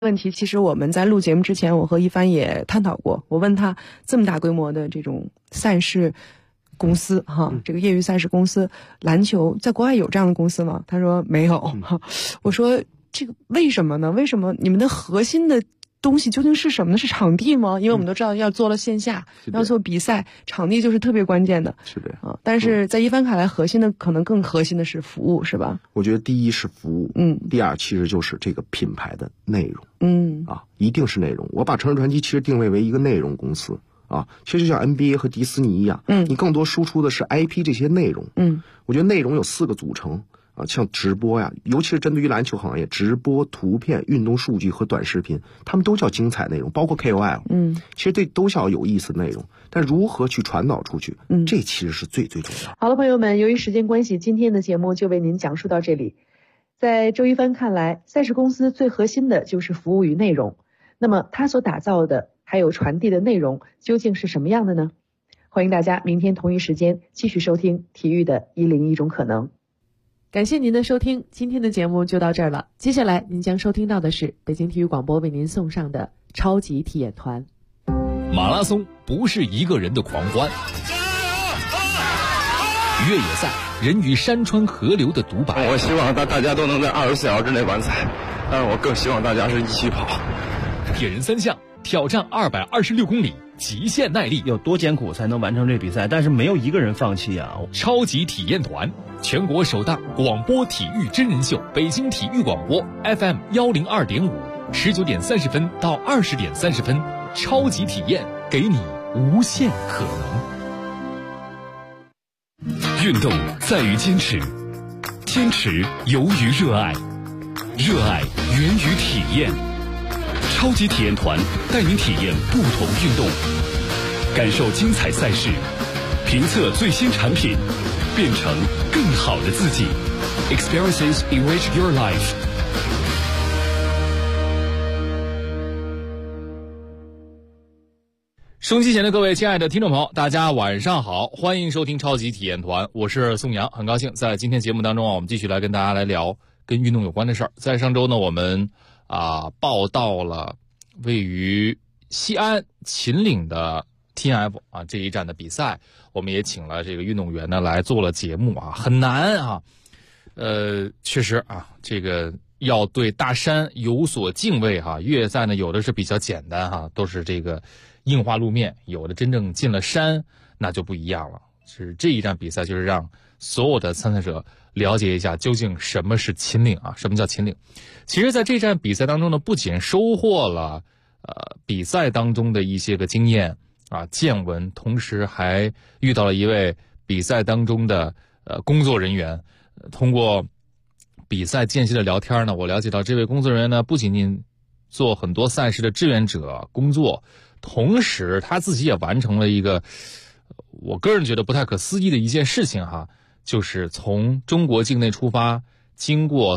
问题其实我们在录节目之前，我和一帆也探讨过。我问他，这么大规模的这种赛事公司这个业余赛事公司，篮球在国外有这样的公司吗？他说没有。我说这个为什么呢？为什么你们的核心的东西究竟是什么呢？是场地吗？因为我们都知道要做了线下，要做比赛，场地就是特别关键的。 是的啊， 但是在一帆看来，可能更核心的是服务，是吧？ 我觉得第一是服务，第二其实就是这个品牌的内容，一定是内容。我把城市传奇其实定位为一个内容公司啊，其实就像 NBA 和迪士尼一样，你更多输出的是 IP 这些内容，我觉得内容有4个组成。像直播呀，尤其是针对于篮球行业，直播、图片、运动数据和短视频，他们都叫精彩内容，包括 KOL，其实这都叫有意思的内容，但如何去传导出去，这其实是最重要。 好了，朋友们，由于时间关系，今天的节目就为您讲述到这里。在周一帆看来，赛事公司最核心的就是服务与内容，那么他所打造的还有传递的内容究竟是什么样的呢？欢迎大家明天同一时间继续收听体育的101种可能。感谢您的收听，今天的节目就到这儿了。接下来您将收听到的是北京体育广播为您送上的超级体验团。 马拉松不是一个人的狂欢，越野赛人与山川河流的独白。 我希望大家都能在24小时之内完赛，但是我更希望大家是一起跑。 铁人3项挑战226公里，极限耐力， 有多艰苦才能完成这比赛，但是没有一个人放弃啊！ 超级体验团，全国首档广播体育真人秀，北京体育广播 FM 102.5，19点30分到20点30分，超级体验，给你无限可能。运动在于坚持，坚持由于热爱，热爱源于体验。超级体验团带您体验不同运动，感受精彩赛事，评测最新产品，变成更好的自己。Experiences enrich your life。收音机前的各位亲爱的听众朋友，大家晚上好，欢迎收听超级体验团，我是宋阳，很高兴在今天节目当中我们继续来跟大家来聊跟运动有关的事儿。在上周呢，我们报道了位于西安秦岭的 TNF 这一站的比赛，我们也请了这个运动员呢来做了节目很难确实这个要对大山有所敬畏越野赛呢有的是比较简单都是这个硬化路面，有的真正进了山那就不一样了。是这一站比赛就是让所有的参赛者了解一下究竟什么是秦岭什么叫秦岭。其实在这站比赛当中呢，不仅收获了比赛当中的一些个经验见闻，同时还遇到了一位比赛当中的工作人员。通过比赛间隙的聊天呢，我了解到这位工作人员呢不仅仅做很多赛事的志愿者工作，同时他自己也完成了一个我个人觉得不太可思议的一件事情就是从中国境内出发，经过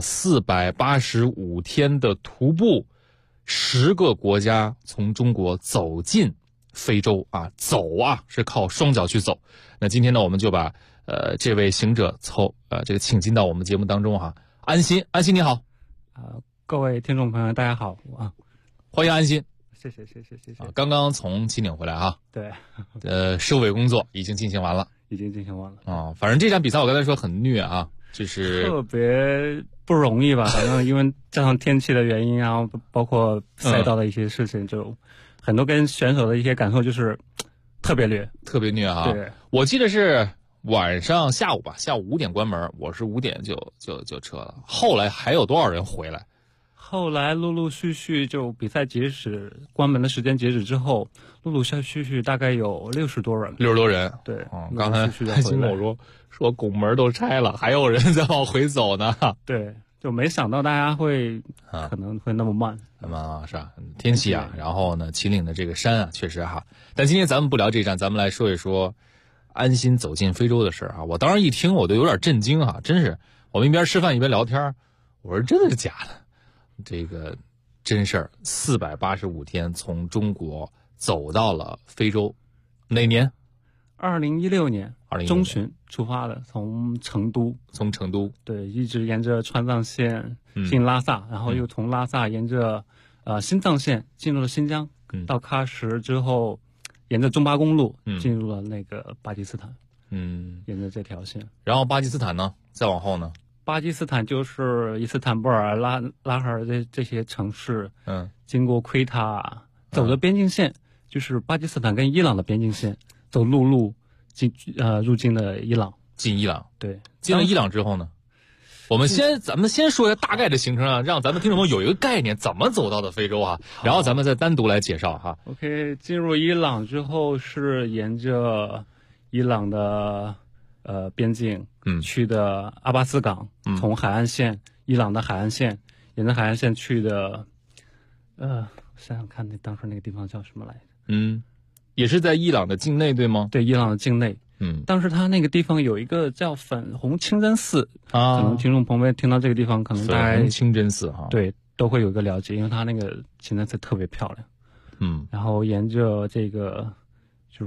485天的徒步，10个国家从中国走进非洲走是靠双脚去走。那今天呢，我们就把这位行者这个请进到我们节目当中安心你好。 各位听众朋友大家好欢迎安心。 谢谢刚刚从秦岭回来对收尾工作已经进行完了反正这场比赛我刚才说很虐就是特别不容易吧，反正因为加上天气的原因包括赛道的一些事情，就很多跟选手的一些感受就是特别虐对，我记得是晚上下午5点关门，我是5点就撤了。后来还有多少人回来？ 后来陆陆续续就比赛截止关门的时间截止之后，陆陆续续大概有60多人。对， 刚才还听我说拱门都拆了，还有人在往回走呢。 对，就没想到大家会可能会那么慢。 那么是天气然后呢秦岭的这个山确实但今天咱们不聊这站，咱们来说一说安心走进非洲的事我当时一听我都有点震惊真是，我们一边吃饭一边聊天，我说真的是假的？这个真事儿，485天从中国走到了非洲，哪年 ？2016年中旬出发的，从成都，对，一直沿着川藏线进拉萨，然后又从拉萨沿着新藏线进入了新疆，到喀什之后，沿着中巴公路进入了那个巴基斯坦，沿着这条线。 然后巴基斯坦呢，再往后呢？ 巴基斯坦就是伊斯坦布尔、拉哈尔这些城市，经过奎塔，走的边境线就是巴基斯坦跟伊朗的边境线，走陆路入境了伊朗。 进伊朗， 对， 进了伊朗之后呢？咱们先说一下大概的行程啊，让咱们听众朋友有一个概念，怎么走到的非洲啊？然后咱们再单独来介绍哈。 OK， 进入伊朗之后是沿着伊朗的边境，去的阿巴斯港，从海岸线，伊朗的海岸线，沿着海岸线去的，想想看，当时那个地方叫什么来着？ 也是在伊朗的境内，对吗？ 对，伊朗的境内。当时他那个地方有一个叫粉红清真寺啊，可能听众朋友们听到这个地方，可能大家粉红清真寺哈， 对，都会有一个了解，因为他那个清真寺特别漂亮。然后沿着这个就是，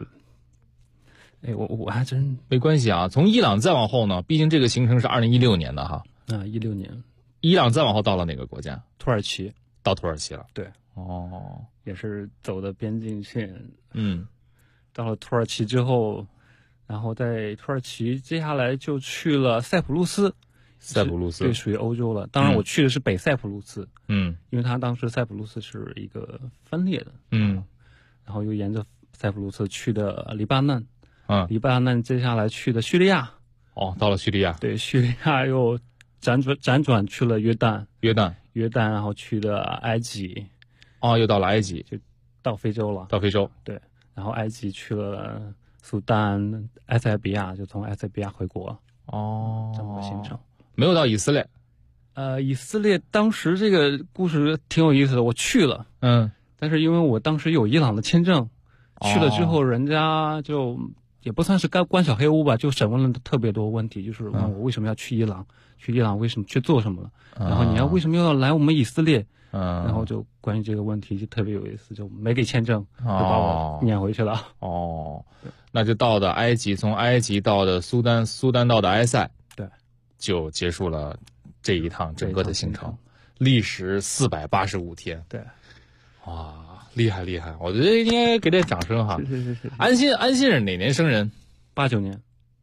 我还真没关系啊。从伊朗再往后呢，毕竟这个行程是2016年的哈。 16年， 伊朗再往后到了哪个国家？ 土耳其， 到土耳其了。 对，也是走的边境线。到了土耳其之后。然后在土耳其，接下来就去了塞浦路斯。对，属于欧洲了。当然，我去的是北塞浦路斯。因为它当时塞浦路斯是一个分裂的。然后又沿着塞浦路斯去的黎巴嫩。黎巴嫩接下来去的叙利亚。 到了叙利亚。 对，叙利亚又辗转去了约旦，然后去的埃及。 又到了埃及， 就到非洲了。 到非洲。 对，然后埃及去了。苏丹、埃塞比亚，就从埃塞比亚回国。这么个行程。 没有到以色列。 以色列当时这个故事挺有意思的，我去了。但是因为我当时有伊朗的签证，去了之后，人家就也不算是关小黑屋吧，就审问了特别多问题，就是问我为什么要去伊朗，去伊朗为什么去做什么了，然后你为什么要来我们以色列？然后就关于这个问题就特别有意思，就没给签证，就把我撵回去了。 那就到的埃及，从埃及到的苏丹，苏丹到的埃塞， 对， 就结束了这一趟整个的行程，历时485天。 对， 哇，厉害！我觉得应该给点掌声哈。 是。 安心是哪年生人 ？89年。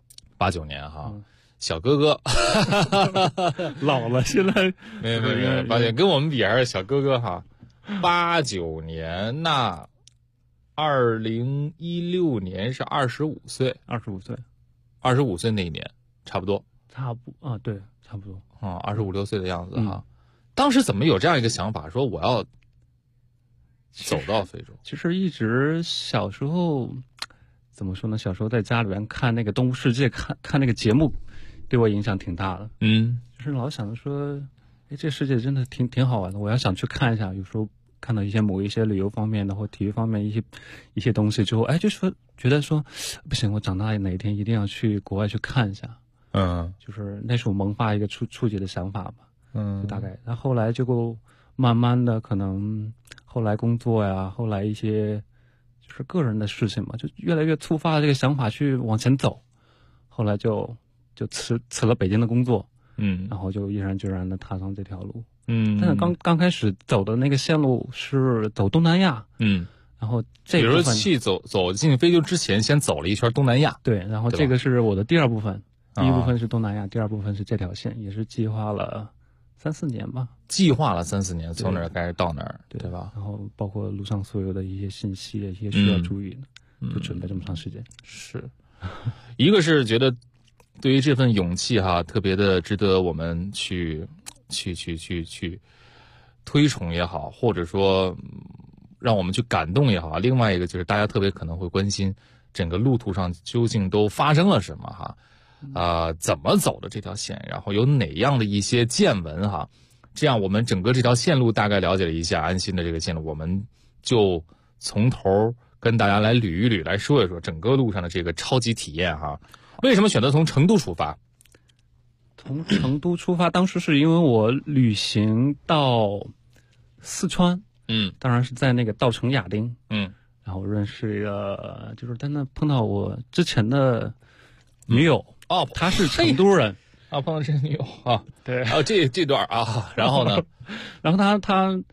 89年哈。小哥哥， 老了，现在没有，89年跟我们比还是小哥哥哈。89年那2016年是25岁，25岁那一年差不多， 对，差不多 25、6岁的样子哈。当时怎么有这样一个想法，说我要走到非洲？ 其实一直小时候怎么说呢？小时候在家里边看那个《动物世界》，看那个节目。对我影响挺大的，就是老想着说，这世界真的挺好玩的，我要想去看一下。有时候看到某一些旅游方面的或体育方面一些东西之后，就说觉得说不行，我长大哪一天一定要去国外去看一下。就是那是我萌发一个初级的想法吧。就大概，然后后来就慢慢的，可能后来工作呀，后来一些就是个人的事情嘛，就越来越触发了这个想法去往前走。后来就辞了北京的工作，然后就毅然决然的踏上这条路，但是刚开始走的那个线路是走东南亚，然后这比如去走进非洲之前，先走了一圈东南亚， 对，然后这个是我的第二部分，第一部分是东南亚，第二部分是这条线，也是计划了3-4年吧， 计划了3-4年，从哪儿开始到哪儿，对吧？ 然后包括路上所有的一些信息，一些需要注意的，就准备这么长时间。 是，一个是觉得。对于这份勇气哈，特别的值得我们去推崇也好，或者说让我们去感动也好。另外一个就是大家特别可能会关心整个路途上究竟都发生了什么哈，怎么走的这条线，然后有哪样的一些见闻哈。这样我们整个这条线路大概了解了一下安心的这个线路，我们就从头跟大家来捋一捋，来说一说整个路上的这个超级体验哈。为什么选择从成都出发？ 从成都出发，当时是因为我旅行到四川，当然是在那个稻城亚丁，然后认识一个，就是在那碰到我之前的女友，她是成都人， 碰到这个女友啊， 对， 这段啊，然后呢， 然后她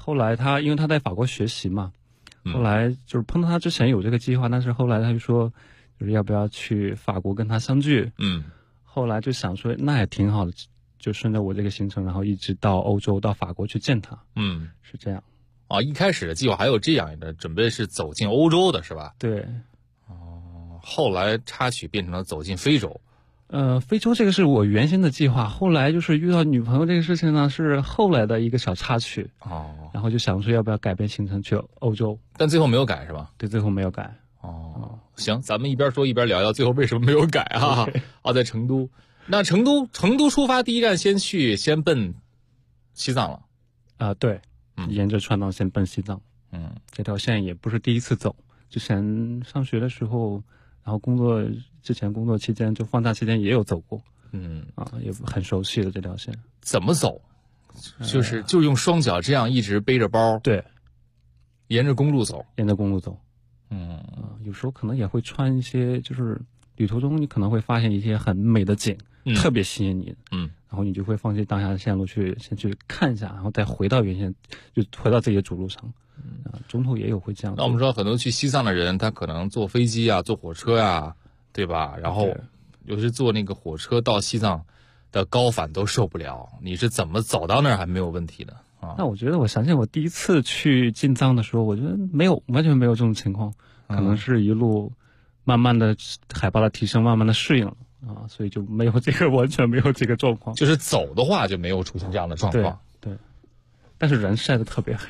后来因为他在法国学习嘛，后来就是碰到他之前有这个计划，但是后来他就说，就是要不要去法国跟他相聚。后来就想说那也挺好的，就顺着我这个行程，然后一直到欧洲，到法国去见他。是这样。 一开始的计划还有这样的准备是走进欧洲的是吧？ 对。 后来插曲变成了走进非洲。 非洲这个是我原先的计划，后来就是遇到女朋友这个事情呢，是后来的一个小插曲。然后就想说要不要改变行程去欧洲， 但最后没有改是吧？ 对，最后没有改。 行，咱们一边说一边聊聊最后为什么没有改啊？在成都。那成都出发第一站先奔西藏了。对， 沿着川藏线奔西藏。这条线也不是第一次走，之前上学的时候，然后工作期间，就放假期间也有走过。也很熟悉的这条线。 怎么走？就是用双脚这样一直背着包。 对， 沿着公路走。 有时候可能也会穿一些，就是旅途中你可能会发现一些很美的景，特别吸引你。然后你就会放弃当下的线路先去看一下，然后再回到原先，就回到自己的主路上。中途也有会这样。 那我们说很多去西藏的人，他可能坐飞机啊，坐火车啊，对吧？然后有时坐那个火车到西藏的高反都受不了，你是怎么走到那儿还没有问题的啊？ 那我觉得我想起我第一次去进藏的时候，我觉得完全没有这种情况，可能是一路慢慢的海拔的提升，慢慢的适应了所以就完全没有这个状况。 就是走的话就没有出现这样的状况。 对，但是人晒得特别黑。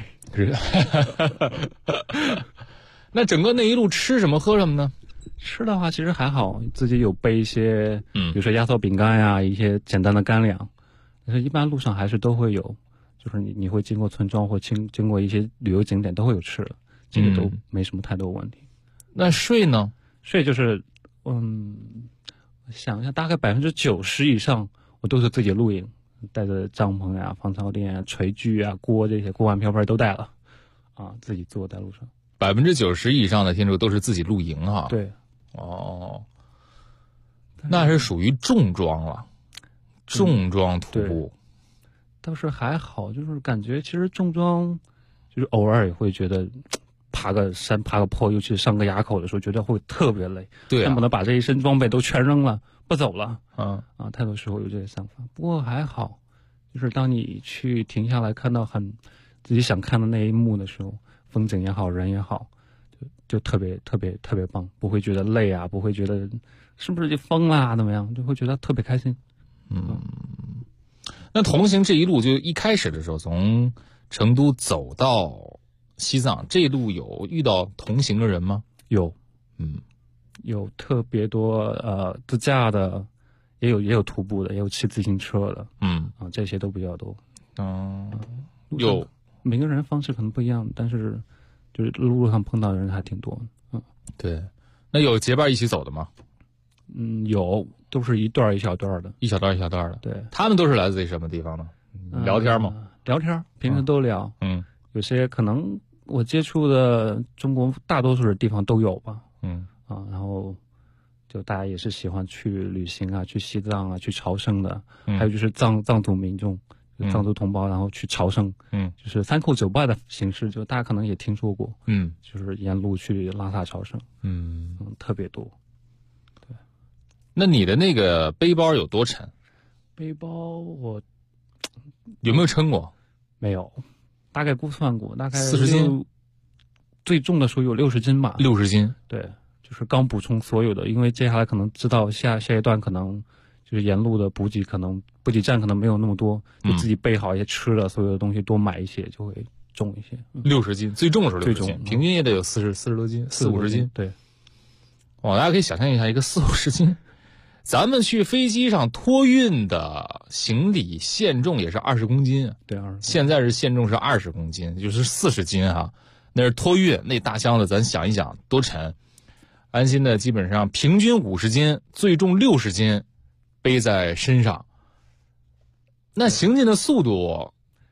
那整个那一路吃什么喝什么呢？ 吃的话其实还好，自己有备一些，比如说压缩饼干呀，一些简单的干粮。但是一般路上还是都会有，就是你会经过村庄或经过一些旅游景点都会有吃的，这个都没什么太多问题。 那睡呢？ 睡就是我想一下，大概90%以上我都是自己露营，带着帐篷呀、防潮垫啊、炊具啊、锅这些锅碗瓢盆都带了自己坐在路上。 90%以上的天竺都是自己露营哈。 对。 那是属于重装了，重装徒步。 倒是还好，就是感觉其实重装，就是偶尔也会觉得爬个山爬个坡，尤其是上个垭口的时候，觉得会特别累。 对， 恨不得把这一身装备都全扔了，不走了。太多时候有这个想法。不过还好，就是当你去停下来看到自己想看的那一幕的时候，风景也好，人也好，就特别特别特别棒，不会觉得累啊，不会觉得是不是就疯啦怎么样，就会觉得特别开心。 那同行这一路就一开始的时候，从成都走到西藏，这一路有遇到同行的人吗？ 有，有特别多自驾的，也有徒步的，也有骑自行车的，这些都比较多。 有每个人方式可能不一样，但是就是路上碰到的人还挺多的。 对。那有结伴一起走的吗？ 有，都是一段一小段的， 一小段一小段的。 对， 他们都是来自于什么地方呢？聊天吗？ 聊天，平时都聊。有些可能我接触的中国大多数的地方都有吧。然后就大家也是喜欢去旅行啊，去西藏啊，去朝圣的。还有就是藏族民众、藏族同胞，然后去朝圣。就是三叩九拜的形式，就大家可能也听说过。就是沿路去拉萨朝圣。特别多。对。 那你的那个背包有多沉？ 背包我有没有称过？ 没有，大概估算过，大概 40斤， 最重的时候有60斤吧。 60斤， 对，就是刚补充所有的，因为接下来可能知道下一段可能就是沿路的补给站可能没有那么多，就自己备好一些吃的，所有的东西多买一些就会重一些。 60斤，最重的时候60斤，平均也得有40多斤，40-50斤。 对， 大家可以想象一下，一个40-50斤。咱们去飞机上托运的行李限重也是20公斤， 对，20。 现在是限重是20公斤，就是40斤那是托运，那大箱子咱想一想多沉。安心的基本上平均50斤，最重60斤，背在身上。那行进的速度，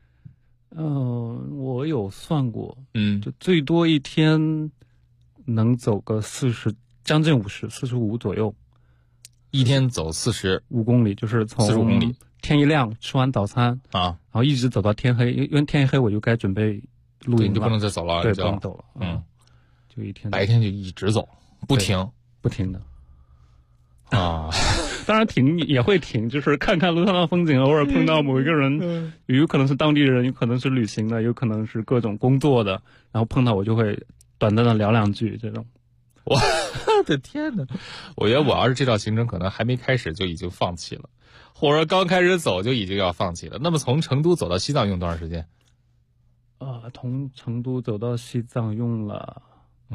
我有算过， 就最多一天能走个40，将近50，45左右。 一天走45 公里，就是从 45公里， 天一亮吃完早餐然后一直走到天黑，因为天一黑我就该准备露营了， 你就不能再走了， 对，不能走了，就一天白天就一直走，不停的啊。 当然停也会停，就是看看路上的风景，偶尔碰到某一个人，有可能是当地人，有可能是旅行的，有可能是各种工作的，然后碰到我就会短暂的聊两句这种。 我的天哪！我觉得我要是这条行程可能还没开始就已经放弃了，或者刚开始走就已经要放弃了。那么从成都走到西藏用多长时间？ 从成都走到西藏用了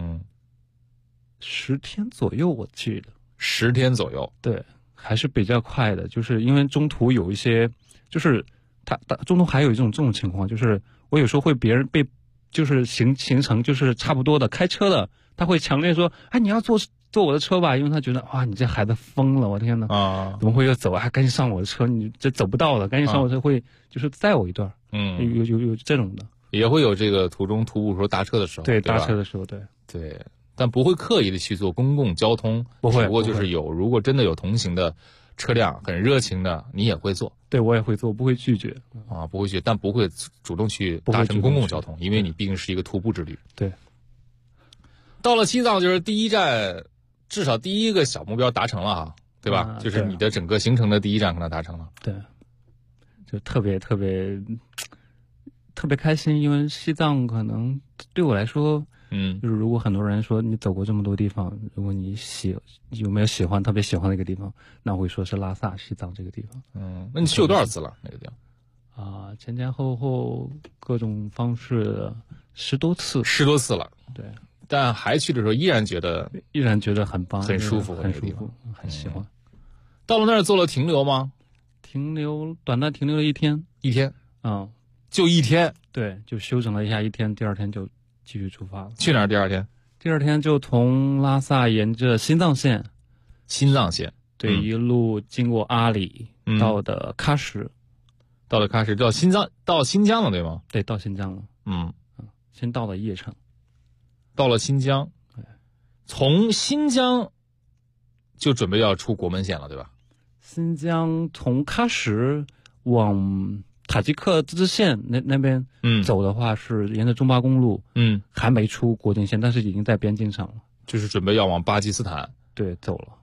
10天左右，我记得 10天左右， 对，还是比较快的。就是因为中途有一些，就是他中途还有这种情况，就是我有时候会别人被就是行程就是差不多的，开车的他会强烈说，哎，你要坐我的车吧，因为他觉得哇，你这孩子疯了，我天哪怎么会要走啊？赶紧上我的车，你这走不到了，赶紧上我的车，会就是载我一段。有这种的。 也会有这个途中徒步时候搭车的时候， 对， 搭车的时候，对， 但不会刻意的去做公共交通， 不会。 不过就是如果真的有同行的车辆很热情的，你也会做。 对，我也会做，不会拒绝不会拒绝，但不会主动去搭乘公共交通，因为你毕竟是一个徒步之旅。 对， 到了西藏就是第一站，至少第一个小目标达成了对吧？就是你的整个行程的第一站可能达成了。 对，就特别开心，因为西藏可能对我来说，就是如果很多人说你走过这么多地方，如果你有没有特别喜欢的一个地方，那我会说是拉萨西藏这个地方。 那你去过多少次了？那个地方？前后各种方式10多次了。 对， 但还去的时候依然觉得很棒， 很舒服， 很舒服，很喜欢。 到了那儿做了停留吗？ 短暂停留了一天。 就一天， 对，就休整了一下一天，第二天就继续出发了。 去哪儿？第二天就从拉萨沿着新藏线，对，一路经过阿里，到的喀什， 到新疆了，对吗？ 对，到新疆了。先到了叶城， 到了新疆，从新疆就准备要出国门线了，对吧？ 新疆从喀什往塔吉克自治县那边走的话，是沿着中巴公路，还没出国境线，但是已经在边境上了， 就是准备要往巴基斯坦走了，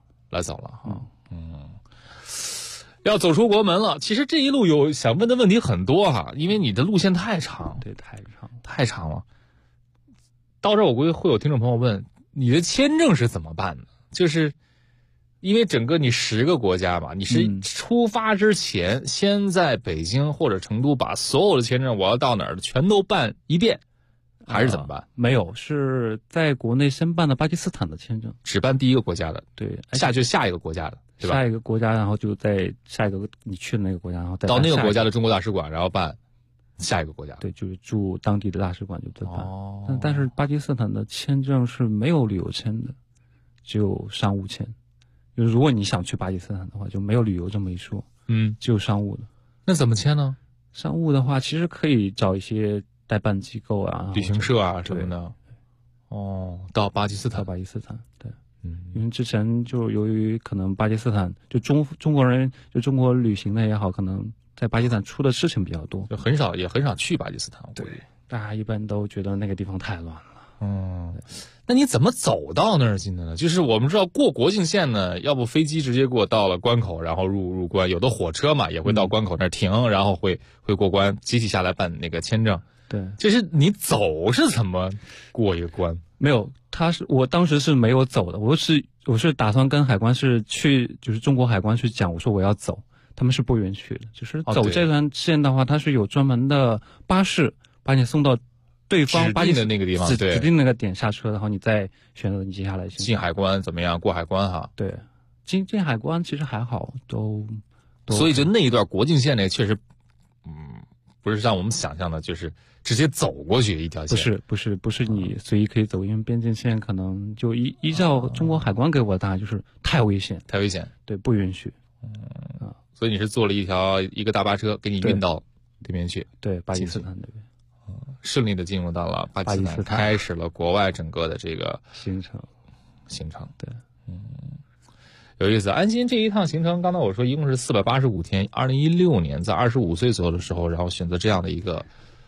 要走出国门了。其实这一路有想问的问题很多因为你的路线太长， 对， 太长了。到这儿我估计会有听众朋友问，你的签证是怎么办的？就是因为整个你10个国家嘛，你是出发之前先在北京或者成都把所有的签证我要到哪儿全都办一遍，还是怎么办？ 没有，是在国内先办的巴基斯坦的签证， 只办第一个国家的， 对， 下一个国家的，对吧？ 下一个国家，然后就在下一个你去的那个国家，然后再到那个国家的中国大使馆，然后办下一个国家。 对，就是驻当地的大使馆就在办。但是巴基斯坦的签证是没有旅游签的，只有商务签。就是如果你想去巴基斯坦的话，就没有旅游这么一说，只有商务的。 那怎么签呢？ 商务的话，其实可以找一些代办机构旅行社什么的。到巴基斯坦， 对，因为之前就由于可能巴基斯坦就中国人就中国旅行的也好，可能在巴基斯坦出的事情比较多， 就也很少去巴基斯坦。 对，大家一般都觉得那个地方太乱了。 那你怎么走到那儿去的呢？就是我们知道过国境线呢，要不飞机直接过到了关口，然后入关，有的火车嘛也会到关口那儿停，然后会过关，集体下来办那个签证。 对， 就是你走是怎么过一个关？ 没有，我当时是没有走的，我是打算跟海关就是中国海关去讲，我说我要走，他们是不允许的。就是走这段线的话，它是有专门的巴士把你送到对方指定的那个地方， 指定那个点下车，然后你再选择你接下来进海关怎么样，过海关对，进海关其实还好，都所以就那一段国境线确实，不是像我们想象的，就是直接走过去一条线。 不是你随意可以走，因为边境线可能就依照中国海关给我的答案就是太危险，对，不允许。 所以你是坐了一个大巴车给你运到那边去， 对，巴基斯坦那边。 顺利的进入到了巴基斯坦，开始了国外整个的这个行程。 对，有意思。安心这一趟行程，刚才我说一共是485天。2016年在25岁左右的时候，然后选择这样的一个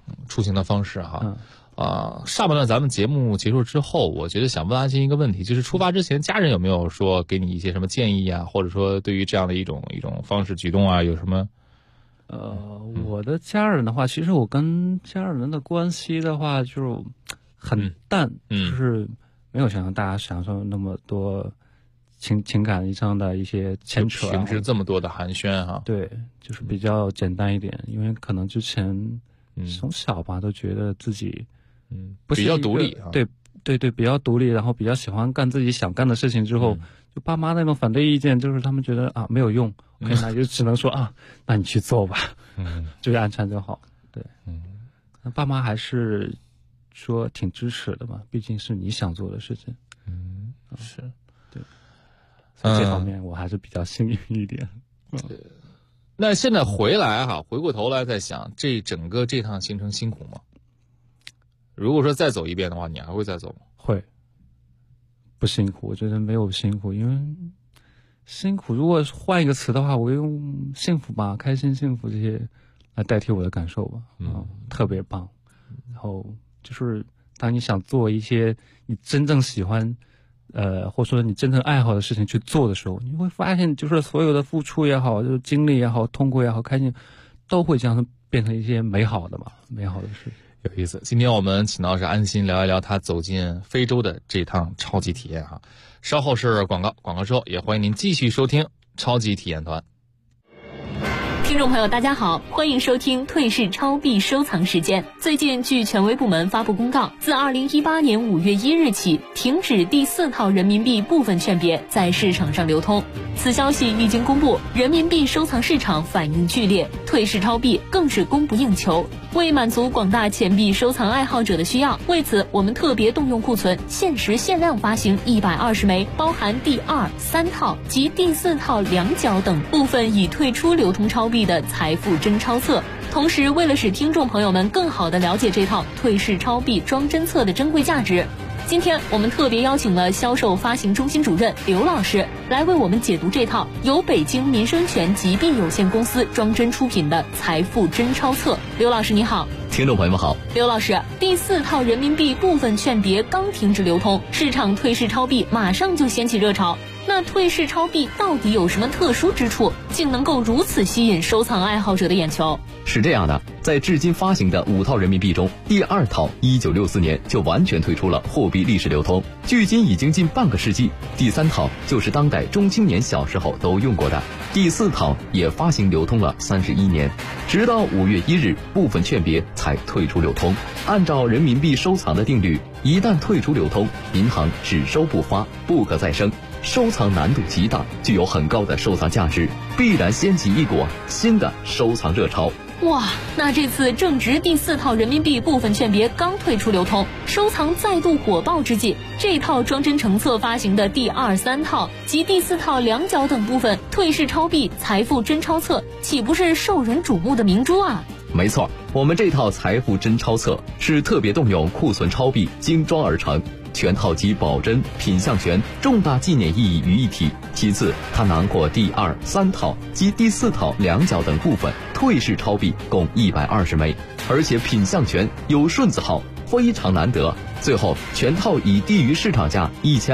出行的方式哈。上半段咱们节目结束之后，我觉得想问安心一个问题，就是出发之前家人有没有说给你一些什么建议啊，或者说对于这样的一种方式举动啊有什么？ 我的家人的话，其实我跟家人的关系的话就很淡，就是没有像大家想象那么多情感上的一些牵扯， 平时这么多的寒暄哈。 对，就是比较简单一点，因为可能之前从小吧都觉得自己不是比较独立啊， 对，比较独立，然后比较喜欢干自己想干的事情之后，就爸妈那种反对意见，就是他们觉得没有用，OK，那就只能说那你去做吧，就是安全就好。对，那爸妈还是说挺支持的嘛，毕竟是你想做的事情。 是， 对，所以这方面我还是比较幸运一点。 那现在回过头来再想，整个这趟行程辛苦吗？如果说再走一遍的话，你还会再走吗？ 会，不辛苦，我觉得没有辛苦，因为辛苦如果换一个词的话，我用幸福吧，开心、幸福这些来代替我的感受吧。特别棒。然后就是当你想做一些你真正喜欢或者说你真正爱好的事情去做的时候，你会发现就是所有的付出也好，就是经历也好，痛苦也好，开心都会这样变成一些美好的事情。 有意思。今天我们请到是安心聊一聊他走进非洲的这趟超级体验哈。稍后是广告之后也欢迎您继续收听超级体验团。 听众朋友大家好，欢迎收听退市超币收藏时间。最近据权威部门发布公告，自2018年5月1日起停止第4套人民币部分券别在市场上流通。此消息一经公布，人民币收藏市场反应剧烈，退市超币更是供不应求。为满足广大钱币收藏爱好者的需要，为此我们特别动用库存，限时限量发行120枚，包含第2、3套及第4套两角等部分已退出流通超币的财富真钞册。同时，为了使听众朋友们更好地了解这套退市超币装真册的珍贵价值，今天我们特别邀请了销售发行中心主任刘老师来为我们解读这套由北京民生全集币有限公司装真出品的财富真钞册。刘老师你好。 听众朋友们好。 刘老师，第4套人民币部分券别刚停止流通，市场退市超币马上就掀起热潮。那退市超币到底有什么特殊之处，竟能够如此吸引收藏爱好者的眼球？ 是这样的，在至今发行的5套人民币中，第2套1964年就完全退出了货币历史流通，距今已经近半个世纪。第3套就是当代中青年小时候都用过的，第4套也发行流通了31年，直到5月1日部分券别才退出流通。按照人民币收藏的定律，一旦退出流通，银行只收不发，不可再生，收藏难度极大，具有很高的收藏价值，必然掀起一股新的收藏热潮。 哇，那这次正值第4套人民币部分券别刚退出流通，收藏再度火爆之际，这套装真成册发行的第2、3套及第4套两角等部分退市超币财富真钞册，岂不是受人瞩目的明珠啊？ 没错，我们这套财富真钞册是特别动用库存超币精装而成，全套集保真、品相权、重大纪念意义于一体。其次，它囊括第2、3套及第4套两角等部分退市超币共120枚，而且品相权有顺字号，非常难得。最后，全套以低于市场价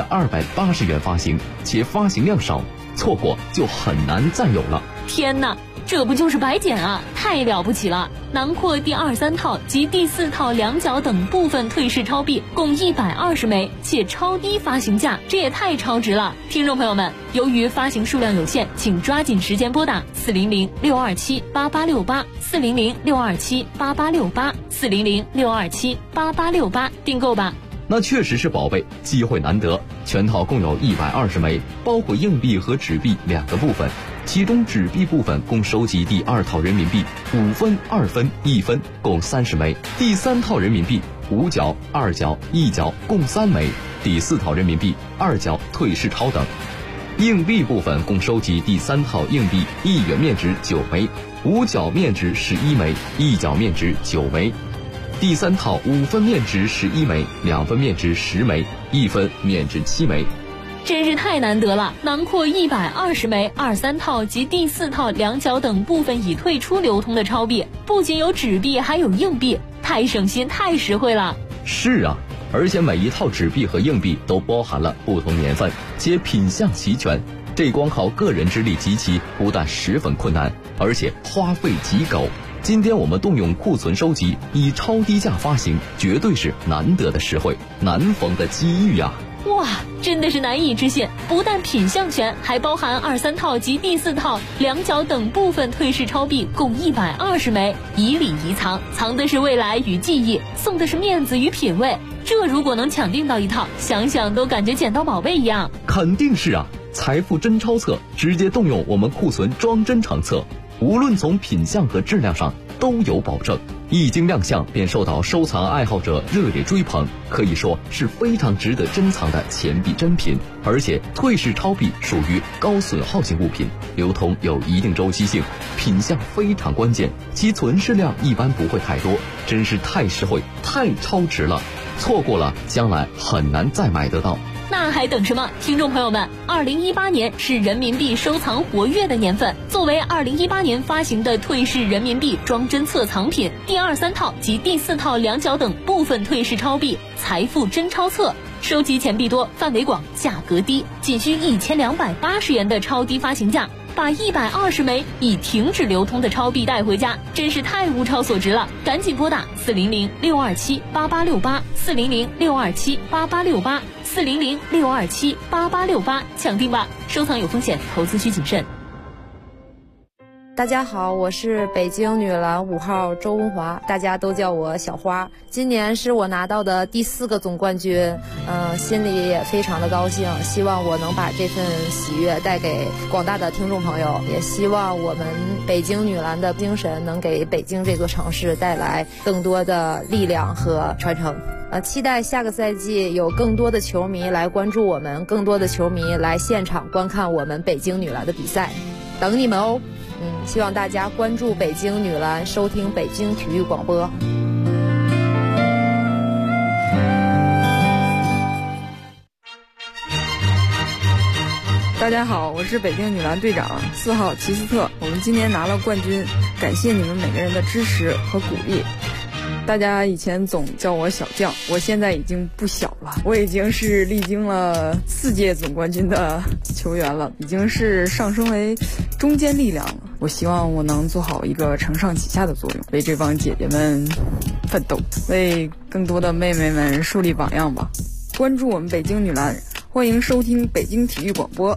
1280元发行，且发行量少，错过就很难再有了。 天哪！这不就是白捡啊，太了不起了！囊括第2、3套及第4套两角等部分退市超币共120枚，且超低发行价，这也太超值了！听众朋友们，由于发行数量有限，请抓紧时间拨打400-627-8868 400-627-8868 400-627-8868订购吧。 那确实是宝贝，机会难得。全套共有120枚，包括硬币和纸币2个部分，其中纸币部分共收集第2套人民币5分、2分、1分共30枚，第3套人民币5角、2角、1角共3枚，第4套人民币2角退市超等。硬币部分共收集第3套硬币1元面值9枚，5角面值11枚，1角面值9枚。第3套5分面值11枚，2分面值10枚，1分面值7枚。 真是太难得了，囊括120枚2、3套及第4套两角等部分已退出流通的超币，不仅有纸币，还有硬币， 太省心太实惠了。 是啊，而且每一套纸币和硬币都包含了不同年份，且品相齐全，这光靠个人之力集齐不但十分困难，而且花费极高。今天我们动用库存收集，以超低价发行，绝对是难得的实惠，难逢的机遇啊！ 哇，真的是难以置信！不但品相全，还包含2、3套及第4套两角等部分退市钞币，共120枚，以礼遗藏，藏的是未来与记忆，送的是面子与品味。这如果能抢订到一套，想想都感觉捡到宝贝一样。 肯定是啊！财富真钞册直接动用我们库存装真成册，无论从品相和质量上都有保证，一经亮相便受到收藏爱好者热烈追捧，可以说是非常值得珍藏的钱币珍品。而且退市钞币属于高损耗性物品，流通有一定周期性，品相非常关键，其存世量一般不会太多，真是太实惠太超值了，错过了将来很难再买得到。 那还等什么？听众朋友们，2018年是人民币收藏活跃的年份。作为2018年发行的退市人民币装真册藏品，第2、3套及第4套两角等部分退市钞币财富真钞册，收集钱币多，范围广，价格低，仅需1280元的超低发行价，把120枚已停止流通的钞币带回家，真是太物超所值了！赶紧拨打400-627-8868，400-627-8868，400-627-8868，抢订吧！收藏有风险，投资需谨慎。 大家好，我是北京女篮5号周文华，大家都叫我小花。今年是我拿到的第4个总冠军，心里也非常的高兴，希望我能把这份喜悦带给广大的听众朋友，也希望我们北京女篮的精神能给北京这座城市带来更多的力量和传承。期待下个赛季有更多的球迷来关注我们，更多的球迷来现场观看我们北京女篮的比赛，等你们哦。希望大家关注北京女篮，收听北京体育广播。 大家好，我是北京女篮队长4号齐斯特，我们今年拿了冠军，感谢你们每个人的支持和鼓励。大家以前总叫我小将，我现在已经不小了，我已经是历经了4届总冠军的球员了，已经是上升为中坚力量了。我希望我能做好一个承上启下的作用，为这帮姐姐们奋斗，为更多的妹妹们树立榜样吧。关注我们北京女篮，欢迎收听北京体育广播。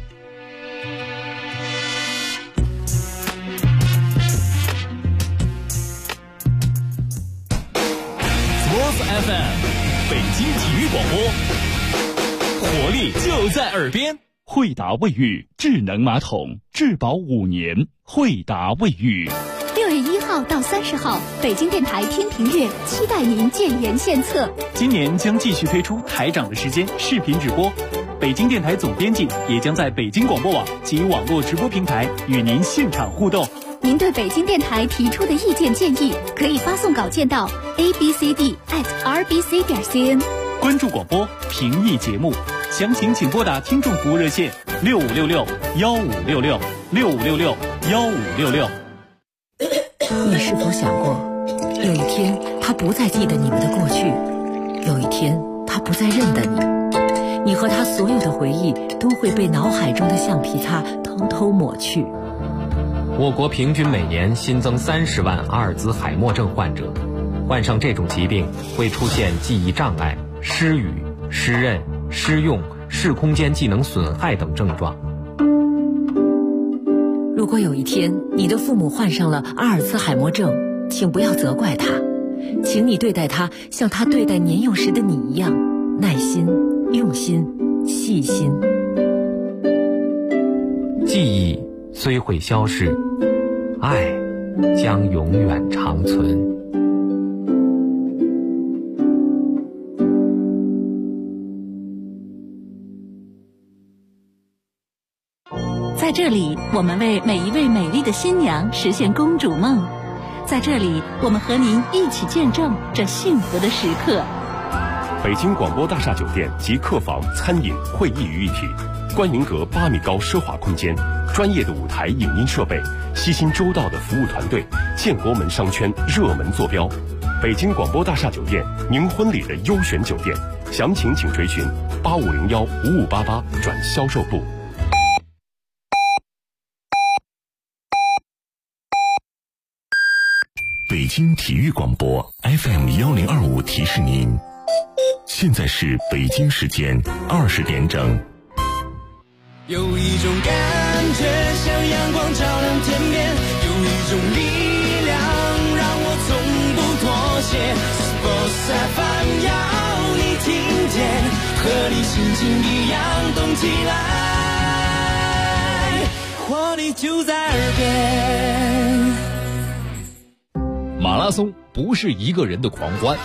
FM 北京体育广播，活力就在耳边。惠达卫浴智能马桶，质保5年。惠达卫浴。 6月1号到30号，北京电台天平月期待您建言献策。 今年将继续推出台长的时间视频直播，北京电台总编辑也将在北京广播网及网络直播平台与您现场互动。 您对北京电台提出的意见建议，可以发送稿件到 abcd@rbc.cn。 关注广播，评议节目，详情请拨打听众服务热线6566-1566，6566-1566。 你是否想过，有一天他不再记得你们的过去，有一天他不再认得你，你和他所有的回忆都会被脑海中的橡皮擦偷偷抹去。 我国平均每年新增30万阿尔兹海默症患者，患上这种疾病会出现记忆障碍、失语、失认、失用、视空间技能损害等症状。 如果有一天你的父母患上了阿尔兹海默症，请不要责怪他，请你对待他像他对待年幼时的你一样，耐心、用心、细心。 记忆虽会消逝，爱将永远长存。 在这里，我们为每一位美丽的新娘实现公主梦。在这里，我们和您一起见证这幸福的时刻。 北京广播大厦酒店及客房、餐饮、会议于一体，观云阁8米高奢华空间，专业的舞台影音设备，悉心周到的服务团队，建国门商圈热门坐标。 北京广播大厦酒店，您婚礼的优选酒店，详情请垂询8501-5588转销售部。 北京体育广播 FM1025提示您，现在是北京时间20点整。 有一种感觉像阳光照亮天边，有一种力量让我从不妥协。Sports FM 要你听见，和你心情一样动起来，活力就在耳边。 马拉松不是一个人的狂欢，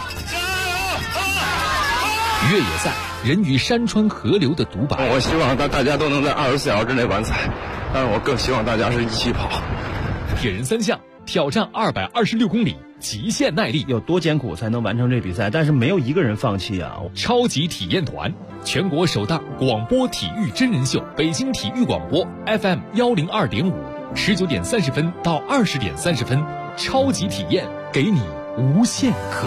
越野赛人与山川河流的独白。 我希望大家都能在24小时之内完赛，但是我更希望大家是一起跑。 铁人三项挑战226公里，极限耐力， 有多艰苦才能完成这比赛？但是没有一个人放弃啊！ 超级体验团，全国首档广播体育真人秀，北京体育广播 FM102.5，19点30分到20点30分，超级体验，给你无限可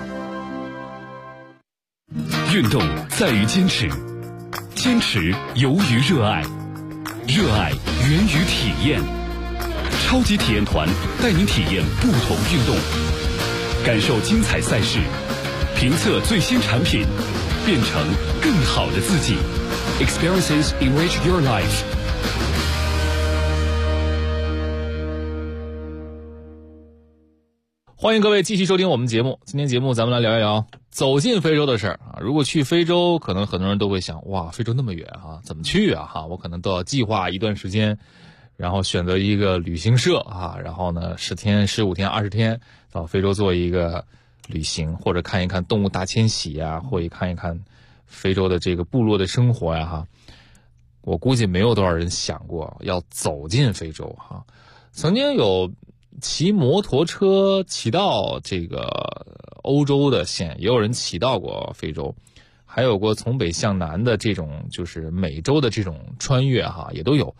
能。 运动在于坚持，坚持由于热爱，热爱源于体验。超级体验团带您体验不同运动，感受精彩赛事，评测最新产品，变成更好的自己。Experiences enrich your life。 欢迎各位继续收听我们节目。今天节目咱们来聊一聊走进非洲的事儿啊。如果去非洲，可能很多人都会想，哇，非洲那么远啊，怎么去啊？哈，我可能都要计划一段时间，然后选择一个旅行社啊，然后呢10天、15天、20天到非洲做一个旅行，或者看一看动物大迁徙啊，或者看一看非洲的这个部落的生活呀，哈。我估计没有多少人想过要走进非洲哈。曾经有骑摩托车骑到这个欧洲的线，也有人骑到过非洲，还有过从北向南的这种就是美洲的这种穿越哈，也都有。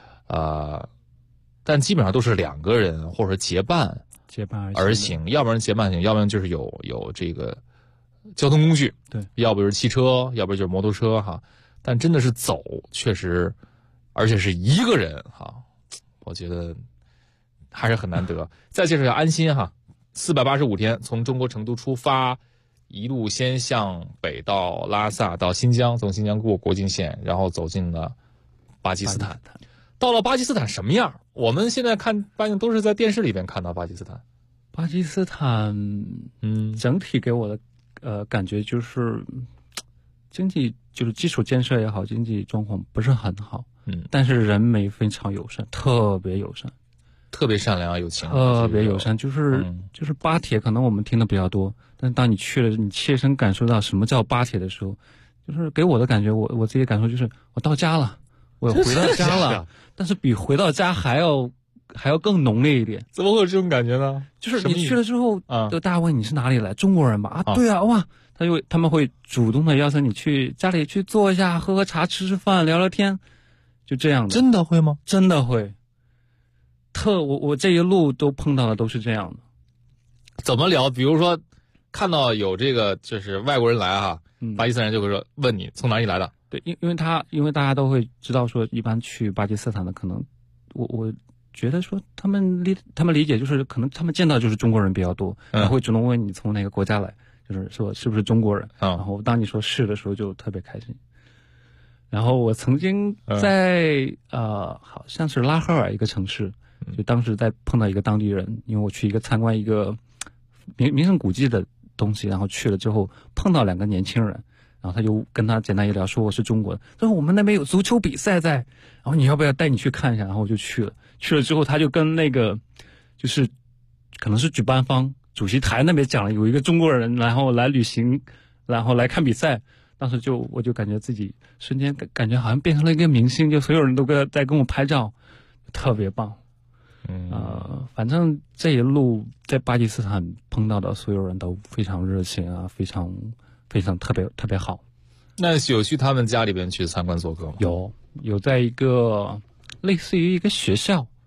但基本上都是2个人或者结伴而行，要不然结伴行，要不然就是有这个交通工具， 对， 要不就是汽车，要不就是摩托车哈。但真的是走，确实，而且是一个人哈，我觉得还是很难得。再介绍一下安心哈，485天从中国成都出发，一路先向北到拉萨，到新疆，从新疆过国境线，然后走进了巴基斯坦。到了巴基斯坦什么样？我们现在看发现都是在电视里边看到巴基斯坦。 巴基斯坦，整体给我的感觉就是经济就是基础建设也好，经济状况不是很好，但是人民非常友善，特别友善， 特别善良有情， 特别友善。就是巴铁可能我们听的比较多，但是当你去了，你切身感受到什么叫巴铁的时候，就是给我的感觉，我自己感受就是我到家了，我回到家了，但是比回到家还要更浓烈一点。 怎么会有这种感觉呢？ 就是你去了之后，大家问你是哪里来，中国人吧？对啊，哇，他们会主动的邀请你去家里去坐一下，喝喝茶，吃饭，聊聊天，就这样的。 真的会吗？ 真的会。我这一路都碰到的都是这样的。 怎么聊？比如说看到有这个就是外国人来哈，巴基斯坦人就会说问你从哪里来的。 对，因为大家都会知道说，一般去巴基斯坦的可能，我觉得说他们理解就是可能他们见到就是中国人比较多，然后会主动问你从哪个国家来，就是说是不是中国人，然后当你说是的时候就特别开心。然后我曾经在好像是拉赫尔一个城市，就当时在碰到一个当地人，因为我去参观一个名胜古迹的东西，然后去了之后碰到2个年轻人。然后他就跟他简单一聊，说我是中国的，他说我们那边有足球比赛在，然后你要不要带你去看一下？然后我就去了之后他就跟那个就是可能是举办方主席台那边讲了有一个中国人然后来旅行，然后来看比赛，当时我就感觉自己瞬间感觉好像变成了一个明星，就所有人都在跟我拍照，特别棒。反正这一路在巴基斯坦碰到的所有人都非常热情啊，非常特别好。 那有去他们家里边去参观做客吗？ 有在一个类似于一个学校，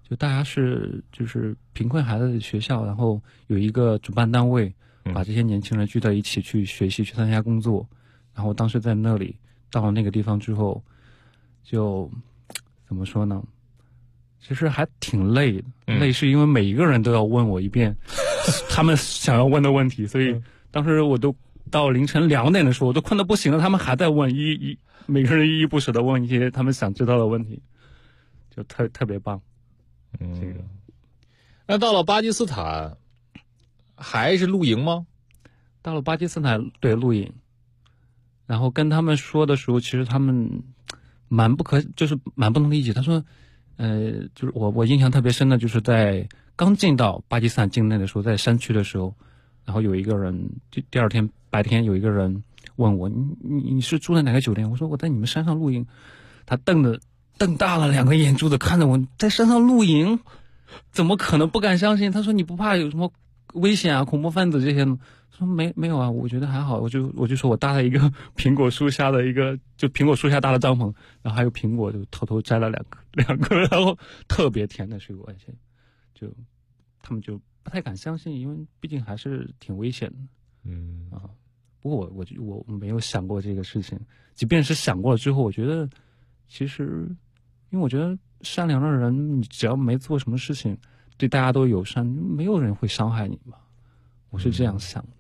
就大家就是贫困孩子的学校，然后有一个主办单位把这些年轻人聚到一起去学习，去参加工作。然后当时在那里到了那个地方之后，就怎么说呢？其实还挺累的，累是因为每一个人都要问我一遍他们想要问的问题，所以当时我都到凌晨2点的时候，我都困得不行了，他们还在问，每个人依依不舍的问一些他们想知道的问题，就特别棒。这个。 那到了巴基斯坦，还是露营吗？ 到了巴基斯坦，对，露营。然后跟他们说的时候，其实他们蛮不能理解。他说，就是我印象特别深的，就是在刚进到巴基斯坦境内的时候，在山区的时候，然后有一个人，第二天白天有一个人问我，你是住在哪个酒店？我说我在你们山上露营。他瞪大了2个眼珠子看着我，在山上露营，怎么可能？不敢相信。他说你不怕有什么危险啊，恐怖分子这些呢？说没有啊，我觉得还好。我就说我搭了一个苹果树下的一个，就苹果树下搭的帐篷，然后还有苹果，就偷偷摘了两个，然后特别甜的水果，而且就他们就不太敢相信，因为毕竟还是挺危险的。不过我没有想过这个事情，即便是想过了之后，我觉得其实，因为我觉得善良的人，你只要没做什么事情，对大家都友善，没有人会伤害你吧？我是这样想的。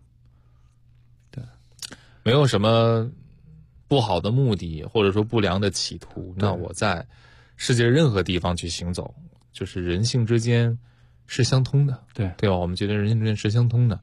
没有什么不好的目的，或者说不良的企图，那我在世界任何地方去行走，就是人性之间是相通的，对吧？我们觉得人性之间是相通的。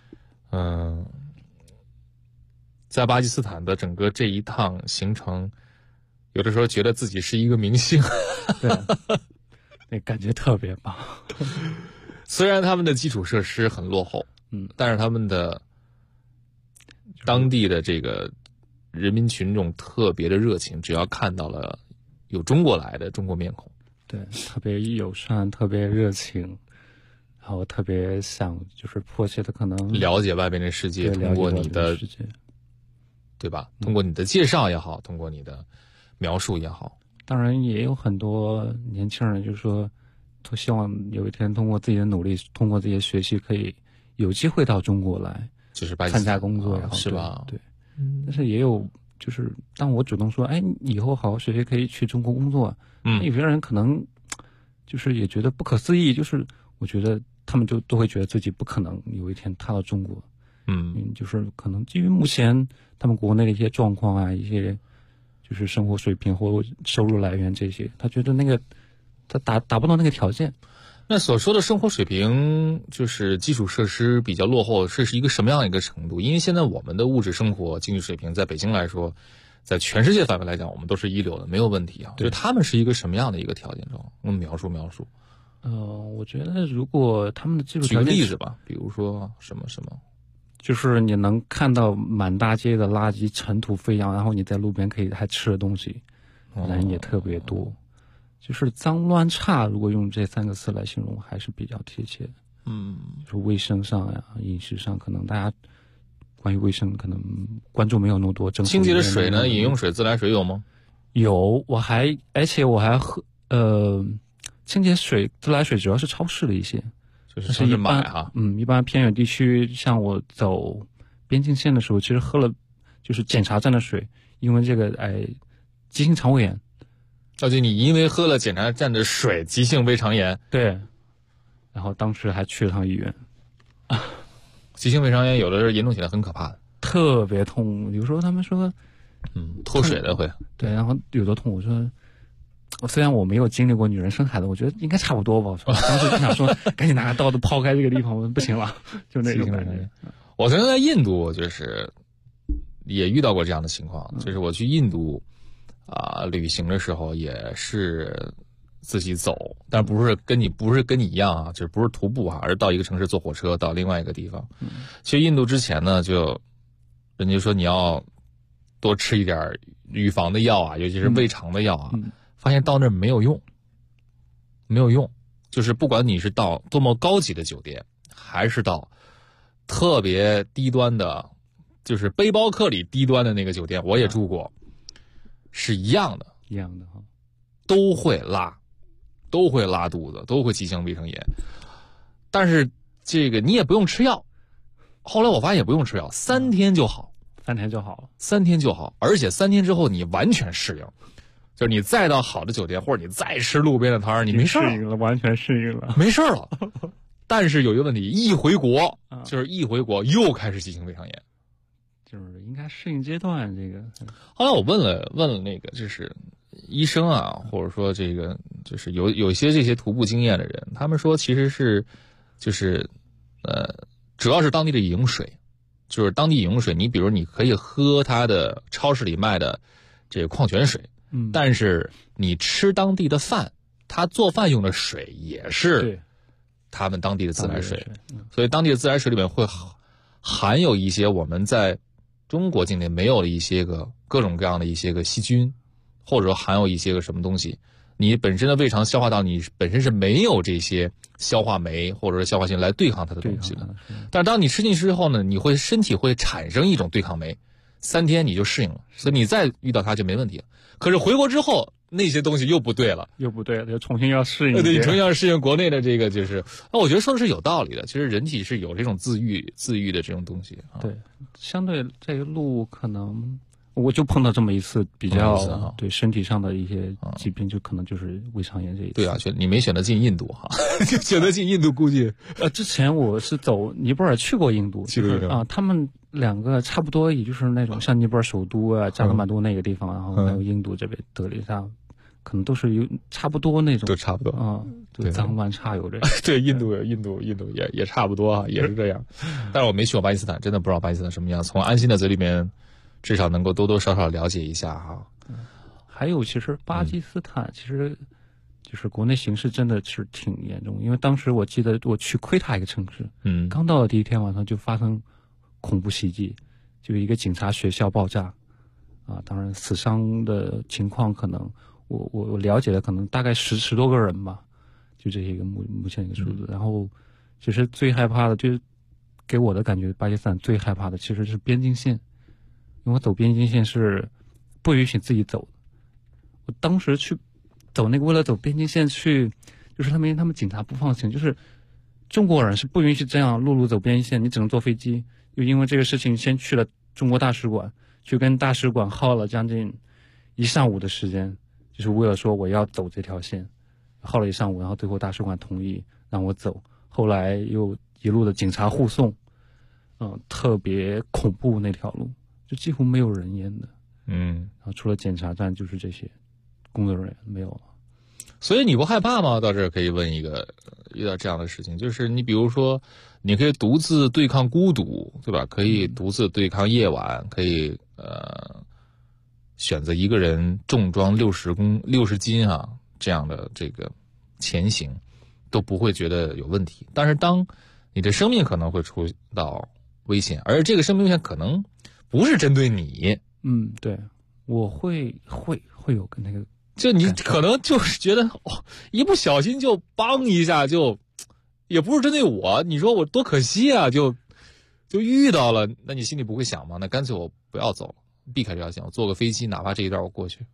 在巴基斯坦的整个这一趟行程，有的时候觉得自己是一个明星， 对，那感觉特别棒。 虽然他们的基础设施很落后，但是他们的当地的这个人民群众特别的热情，只要看到了有中国来的中国面孔， 对，特别友善，特别热情，然后特别想就是迫切的可能了解外边的世界，通过你的世界，对吧？通过你的介绍也好，通过你的描述也好， 当然也有很多年轻人就是说，都希望有一天通过自己的努力，通过自己的学习，可以有机会到中国来。 就是参加工作， 是吧？ 对，但是也有，就是当我主动说，哎，以后好好学习，可以去中国工作，有些人可能就是也觉得不可思议，就是我觉得他们就都会觉得自己不可能有一天踏到中国，就是可能基于目前他们国内的一些状况啊，一些就是生活水平或收入来源这些，他觉得那个他达不到那个条件。 那所说的生活水平，就是基础设施比较落后，是一个什么样的一个程度？因为现在我们的物质生活经济水平在北京来说，在全世界范围来讲，我们都是一流的，没有问题啊。就是他们是一个什么样的一个条件中？描述。 我觉得如果他们的基础条件， 举个例子吧，比如说什么， 就是你能看到满大街的垃圾尘土飞扬，然后你在路边可以还吃的东西，人也特别多。就是脏乱差，如果用这3个字来形容，还是比较贴切的。就是卫生上呀、饮食上，可能大家关于卫生可能关注没有那么多。 清洁的水呢？饮用水、自来水有吗？ 有，而且我还喝清洁水、自来水主要是超市的一些， 就是超市买哈。 一般偏远地区，像我走边境线的时候，其实喝了就是检查站的水，因为这个急性肠胃炎。 就你因为喝了检查站的水，急性胃肠炎。 对，然后当时还去了趟医院。 急性胃肠炎有的时候严重起来很可怕的， 特别痛。有时候他们说， 脱水的会。 对，然后有的痛。我说，虽然我没有经历过女人生孩子，我觉得应该差不多吧。我当时就想说，赶紧拿个刀子抛开这个地方，我说不行了，就那种感觉。 我曾经在印度就是也遇到过这样的情况，就是我去印度。旅行的时候也是自己走，但不是跟你一样啊，就是不是徒步而是到一个城市坐火车到另外一个地方。去印度之前呢，就人家说你要多吃一点预防的药啊，尤其是胃肠的药啊。发现到那儿没有用，就是不管你是到多么高级的酒店，还是到特别低端的，就是背包客里低端的那个酒店，我也住过。是一样的哈， 都会拉， 都会拉肚子，都会急性胃肠炎。但是这个你也不用吃药，后来我发现也不用吃药，3天就好 ，3天就好了 ，3天就好，而且3天之后你完全适应。就是你再到好的酒店，或者你再吃路边的摊儿，你没事适应了，完全适应了， 没事了。但是有一个问题，一回国又开始急性胃肠炎， 就是应该适应阶段。这个后来我问了那个就是医生啊，或者说这个就是有一些这些徒步经验的人，他们说其实是就是主要是当地的饮用水，就是当地饮用水，你比如你可以喝它的超市里卖的这个矿泉水。但是你吃当地的饭，他做饭用的水也是他们当地的自来水，所以当地的自来水里面会含有一些我们在中国境内没有的一些个各种各样的一些个细菌，或者说含有一些个什么东西，你本身的胃肠消化道你本身是没有这些消化酶或者是消化性来对抗它的东西的。但是当你吃进去之后呢，身体会产生一种对抗酶，3天你就适应了，所以你再遇到它就没问题了。可是回国之后，那些东西又不对了， 就重新要适应。 对，重新要适应国内的这个，就是我觉得说的是有道理的。其实人体是有这种自愈的这种东西。 对，相对这一路可能我就碰到这么一次比较对身体上的一些疾病，就可能就是胃肠炎这一次。 对啊，你没选择进印度哈，就选择进印度，估计之前我是走尼泊尔去过印度，他们2个差不多，也就是那种像尼泊尔首都啊、加德满都那个地方，然后还有印度这边德里萨，可能都是有差不多那种， 都差不多对，脏乱差有这个。 对，印度也差不多啊，也是这样。但是我没去过巴基斯坦，真的不知道巴基斯坦什么样。从安心的嘴里面，至少能够多多少少了解一下哈。 还有，其实巴基斯坦其实就是国内形势真的是挺严重，因为当时我记得我去奎塔一个城市，刚到的第一天晚上就发生恐怖袭击，就一个警察学校爆炸，当然死伤的情况可能我了解的可能大概10多个人吧，就这一个目前一个数字。然后其实最害怕的就是给我的感觉，巴基斯坦最害怕的其实是边境线，因为我走边境线是不允许自己走的。我当时去走那个，为了走边境线去，就是他们警察不放心，就是中国人是不允许这样陆路走边境线，你只能坐飞机。又因为这个事情，先去了中国大使馆，去跟大使馆耗了将近1上午的时间，就是为了说我要走这条线，耗了1上午，然后最后大使馆同意让我走。后来又一路的警察护送，特别恐怖那条路，就几乎没有人烟的，然后除了检查站就是这些工作人员没有了。 所以你不害怕吗？到这儿可以问一个遇到这样的事情，就是你比如说，你可以独自对抗孤独，对吧？可以独自对抗夜晚，可以选择一个人重装60斤啊这样的这个前行，都不会觉得有问题。但是当你的生命可能会出到危险，而这个生命危险可能不是针对你。 对，我会有个那个。 就你可能就是觉得一不小心就帮一下，就也不是针对我，你说我多可惜啊，就遇到了，那你心里不会想吗？那干脆我不要走了，避开这条线，我坐个飞机，哪怕这一段我过去。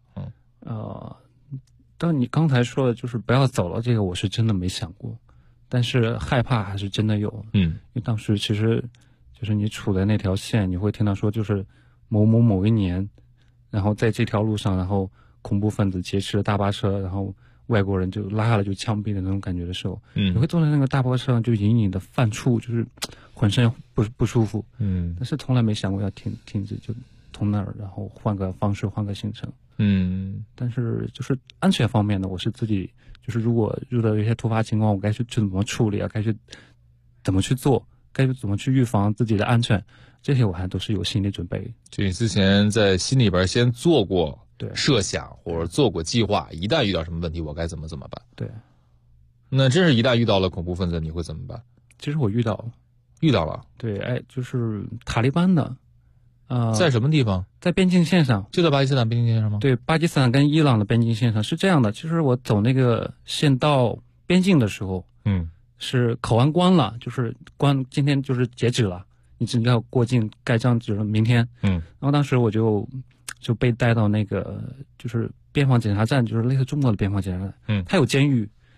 但你刚才说的就是不要走了，这个我是真的没想过，但是害怕还是真的有。因为当时其实就是你处在那条线，你会听到说就是某一年，然后在这条路上，然后恐怖分子劫持了大巴车，然后外国人就拉下来就枪毙的那种感觉的时候，你会坐在那个大巴车上就隐隐的犯怵，就是浑身不舒服，但是从来没想过要停止，就从那儿然后换个方式换个行程，但是就是安全方面的，我是自己就是如果遇到一些突发情况，我该去怎么处理啊，该去怎么去做，该怎么去预防自己的安全，这些我还都是有心理准备。 就你之前在心里边先做过设想或者做过计划，一旦遇到什么问题我该怎么办。 对， 那真是一旦遇到了恐怖分子你会怎么办？ 其实我遇到了。对，就是塔利班的在什么地方？ 在边境线上。 就在巴基斯坦边境线上吗？ 对，巴基斯坦跟伊朗的边境线上。是这样的，其实我走那个线到边境的时候，是口岸关了，就是今天就是截止了，你只要过境盖章只是明天。然后当时我就被带到那个就是边防检查站，就是类似中国的边防检查站。它有监狱，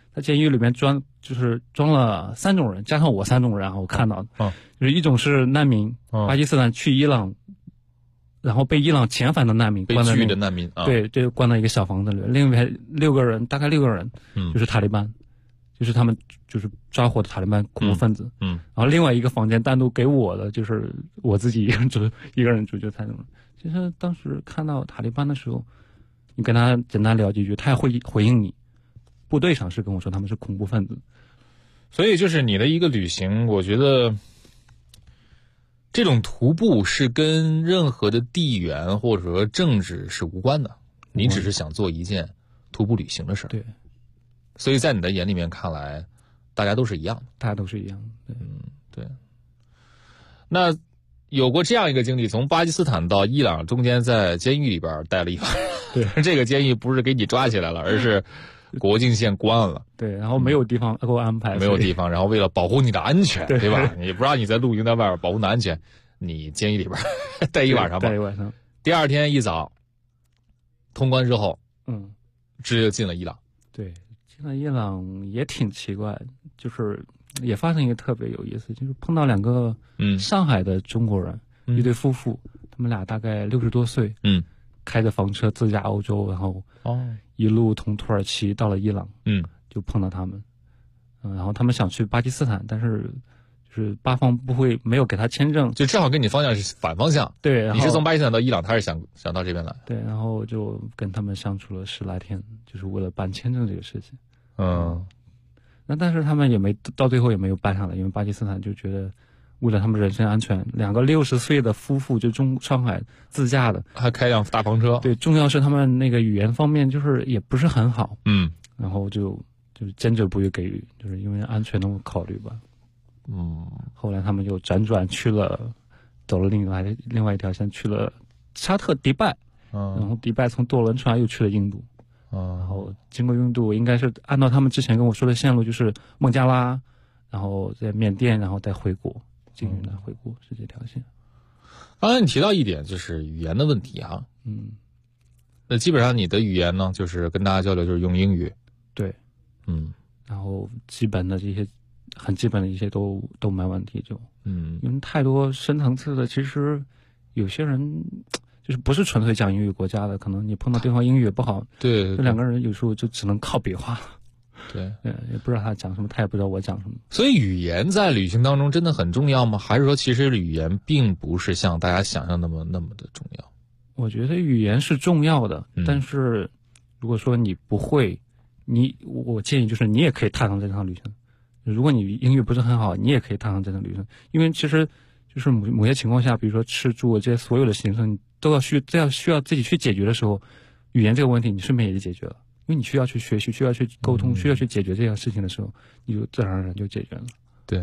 他监狱里面装了3种人，加上我3种人，我看到的，就是一种是难民，巴基斯坦去伊朗，然后被伊朗遣返的难民， 被拒的难民， 对，就关到一个小房子里，另外大概6个人，就是塔利班，就是他们就是抓获的塔利班恐怖分子，然后另外一个房间单独给我的，就是我自己一个人住，就才能。其实当时看到塔利班的时候，你跟他简单聊几句，他也会回应你。部队上是跟我说他们是恐怖分子， 所以就是你的一个旅行，我觉得这种徒步是跟任何的地缘或者说政治是无关的，你只是想做一件徒步旅行的事儿。 对， 所以在你的眼里面看来，大家都是一样的。 大家都是一样的。 对。那有过这样一个经历，从巴基斯坦到伊朗中间在监狱里边待了一晚。 对， 这个监狱不是给你抓起来了，而是国境线关了。 对，然后没有地方给我安排， 没有地方，然后为了保护你的安全，对吧？你不让你在露营在外边保护你的安全，你监狱里边待一晚上吧。 待一晚上。 第二天一早通关之后，直接就进了伊朗。 对，进了伊朗也挺奇怪，就是也发生一个特别有意思，就是碰到2个上海的中国人，一对夫妇，他们俩大概60多岁，开着房车自驾欧洲，然后一路从土耳其到了伊朗，就碰到他们，然后他们想去巴基斯坦，但是就是巴方没有给他签证， 就正好跟你方向是反方向。 对，然后你是从巴基斯坦到伊朗，他是想到这边来。 对，然后就跟他们相处了10来天，就是为了办签证这个事情。那但是他们也到最后也没有办下来，因为巴基斯坦就觉得为了他们人身安全，2个60岁的夫妇就上海自驾的， 还开辆大房车。 对，重要是他们那个语言方面就是也不是很好，然后就是坚决不予给予，就是因为安全的考虑吧。后来他们就辗转走了另外一条线，去了沙特迪拜，然后迪拜从多伦船又去了印度，然后经过印度，应该是按照他们之前跟我说的线路，就是孟加拉，然后在缅甸，然后再回国，经运来回国，是这条线。 刚才你提到一点，就是语言的问题哈。那基本上你的语言呢，就是跟大家交流就是用英语。 对，然后很基本的一些都没问题，因为太多深层次的，其实有些人就是不是纯粹讲英语国家的，可能你碰到对方英语也不好， 对， 这2个人有时候就只能靠比划。 对， 也不知道他讲什么，他也不知道我讲什么。 所以语言在旅行当中真的很重要吗？还是说其实语言并不是像大家想象那么的重要？ 我觉得语言是重要的，但是如果说你不会，我建议就是你也可以踏上这趟旅程。如果你英语不是很好，你也可以踏上这趟旅程，因为其实就是某些情况下，比如说吃住这些所有的行程，你都需要自己去解决的时候，语言这个问题你顺便也就解决了。因为你需要去学习，需要去沟通，需要去解决这样事情的时候，你就自然而然就解决了。 对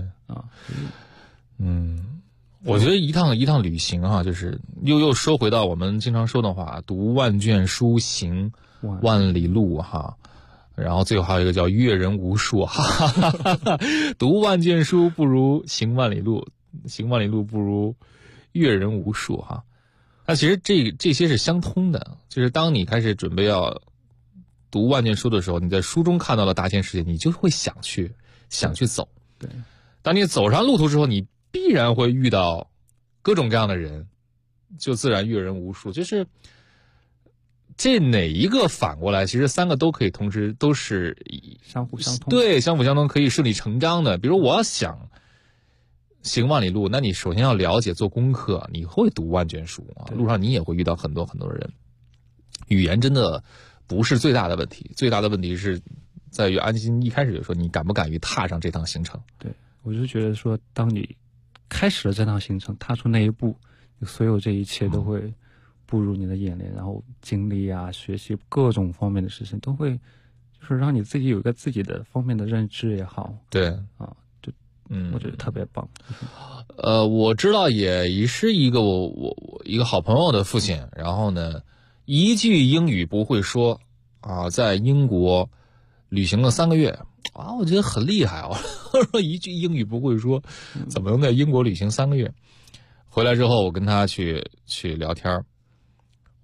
我觉得一趟旅行哈，就是又说回到我们经常说的话，读万卷书，行万里路哈。然后最后还有一个叫阅人无数，读万卷书不如行万里路，行万里路不如阅人无数哈。那其实这些是相通的，就是当你开始准备要读万卷书的时候，你在书中看到了大千世界，你就会想去走。 对， 当你走上路途之后，你必然会遇到各种各样的人，就自然阅人无数。就是这哪一个反过来，其实3个都可以同时都是相辅相通。 对，相辅相通，可以顺理成章的。比如我要想行万里路，那你首先要了解做功课，你会读万卷书啊，路上你也会遇到很多很多人。语言真的不是最大的问题，最大的问题是在于安心一开始就说你敢不敢于踏上这趟行程。 对，我就觉得说当你开始了这趟行程，踏出那一步，所有这一切都会步入你的眼帘，然后经历啊学习各种方面的事情都会就是让你自己有一个自己的方面的认知也好。 对啊，就我觉得特别棒。 我知道也是一个我一个好朋友的父亲，然后呢一句英语不会说啊，在英国旅行了3个月啊，我觉得很厉害啊！我说一句英语不会说，怎么能在英国旅行3个月？回来之后，我跟他去聊天，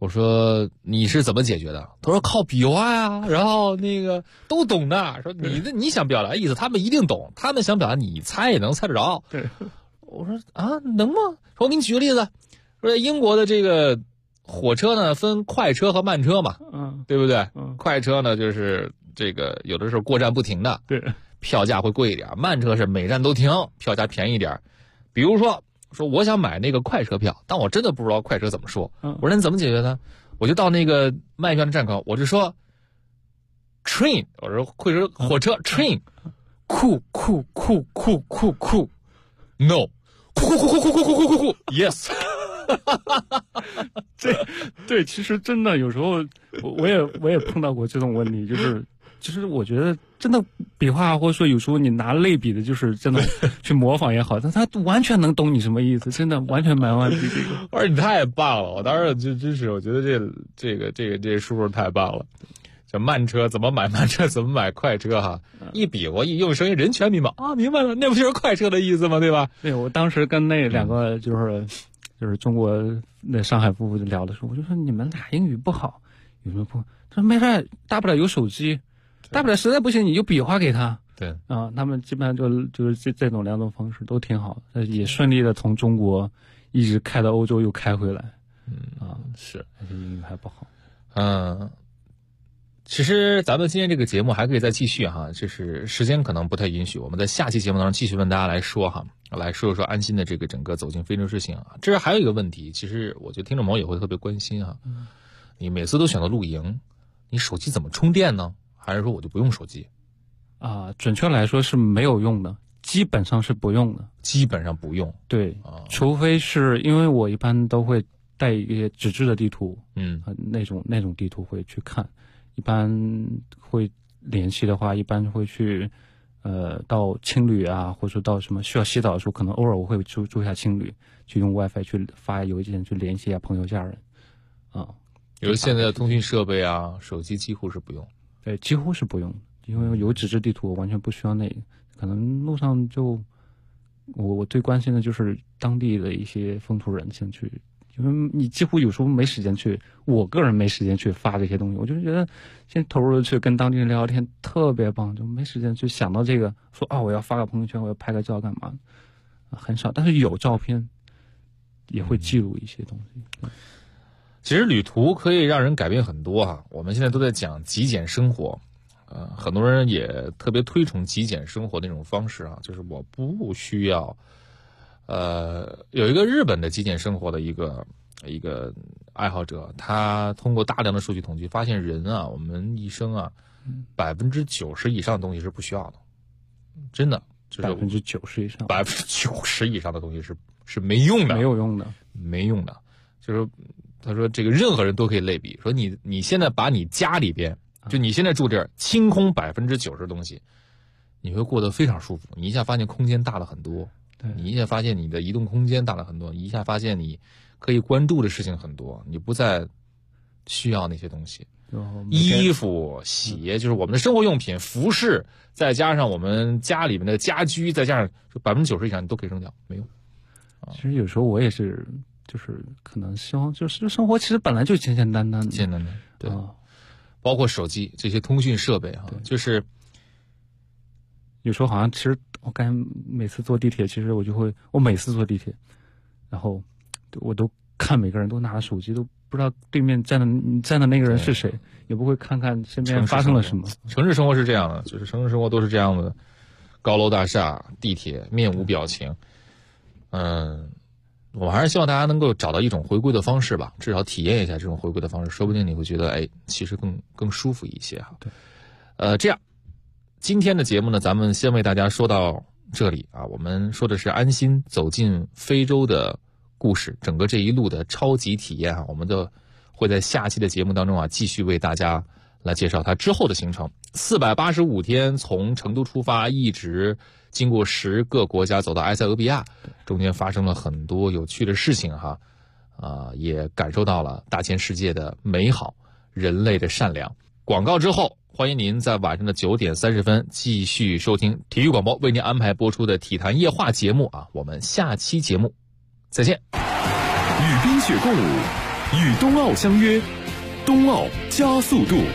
我说你是怎么解决的？他说靠比划呀，然后那个都懂的。说你想表达的意思，他们一定懂，他们想表达你猜也能猜得着。 对， 我说啊，能吗？说我给你举个例子，说英国的这个火车呢分快车和慢车嘛，对不对？快车呢就是这个有的时候过站不停的， 对， 票价会贵一点；慢车是每站都停，票价便宜一点。比如说我想买那个快车票，但我真的不知道快车怎么说。我说你怎么解决呢？我就到那个卖票的站口，我就说 train， 我说快车火车 train， 酷 no， 酷 yes。 对，其实真的有时候我也碰到过这种问题，就是我觉得真的比划，或者说有时候你拿类比的，就是真的去模仿也好，但他完全能懂你什么意思，真的完全没问题。这个， 我说你太棒了，我当时就真是我觉得这叔叔太棒了。就慢车怎么买慢车，怎么买快车哈，一比划一用声音，人全明白啊，明白了，那不就是快车的意思吗？对吧？ 对，我当时跟那两个就是中国那上海夫妇聊的时候，我就说你们俩英语不好，有什么不好？他说没事，大不了有手机，大不了实在不行你就比划给他。 对啊，他们基本上就是这种两种方式都挺好，也顺利的从中国一直开到欧洲又开回来。 是， 而且英语还不好。 其实咱们今天这个节目还可以再继续哈，就是时间可能不太允许，我们在下期节目当中继续问大家来说哈，来说安心的这个整个走进非洲之行啊。这还有一个问题，其实我觉得听众朋友也会特别关心哈，你每次都选择露营，你手机怎么充电呢？还是说我就不用手机？ 准确来说是没有用的，基本上是不用的。 基本上不用。 对，除非是因为我一般都会带一些纸质的地图，那种地图会去看。一般会联系的话，一般会去到青旅啊，或者说到什么需要洗澡的时候，可能偶尔我会住一下青旅，去用 WiFi 去发邮件去联系一下朋友家人。 比如现在的通讯设备啊，手机几乎是不用。 对，几乎是不用，因为有纸质地图，我完全不需要那个。可能路上就我最关心的就是当地的一些风土人情去。因为你几乎有时候没时间去，我个人没时间去发这些东西，我就觉得先投入去跟当地人聊天特别棒，就没时间去想到这个说我要发个朋友圈，我要拍个照干嘛，很少。但是有照片也会记录一些东西。 其实旅途可以让人改变很多哈。我们现在都在讲极简生活，很多人也特别推崇极简生活那种方式啊，就是我不需要。有一个日本的极简生活的一个爱好者，他通过大量的数据统计发现，人啊，我们一生啊，90%以上的东西是不需要的，真的，就是 90%以上 ，90%以上的东西是没用的， 没有用的， 没用的。就是他说，这个任何人都可以类比，说你现在把你家里边，就你现在住这儿，清空90%的东西，你会过得非常舒服，你一下发现空间大了很多。你一下发现你的移动空间大了很多，你一下发现你可以关注的事情很多，你不再需要那些东西。衣服、鞋，就是我们的生活用品、服饰，再加上我们家里面的家居，再加上90%以上你都可以扔掉，没用。 其实有时候我也是，就是可能希望就是生活其实本来就简简单单的， 对，包括手机这些通讯设备哈，就是有时候好像其实。我感觉每次坐地铁，其实我每次坐地铁，然后我都看每个人都拿着手机，都不知道对面站的那个人是谁，也不会看看身边发生了什么。 城市生活是这样的，就是城市生活都是这样的，高楼大厦、地铁，面无表情。我还是希望大家能够找到一种回归的方式吧，至少体验一下这种回归的方式，说不定你会觉得，其实更舒服一些哈。 对， 这样。今天的节目呢，咱们先为大家说到这里啊。我们说的是安心走进非洲的故事，整个这一路的超级体验啊，我们都会在下期的节目当中啊，继续为大家来介绍它之后的行程。485天从成都出发，一直经过10个国家走到埃塞俄比亚，中间发生了很多有趣的事情哈，也感受到了大千世界的美好，人类的善良。广告之后。欢迎您在晚上的9点30分继续收听体育广播为您安排播出的体坛夜话节目啊，我们下期节目再见。 与冰雪共舞， 与冬奥相约，冬奥加速度。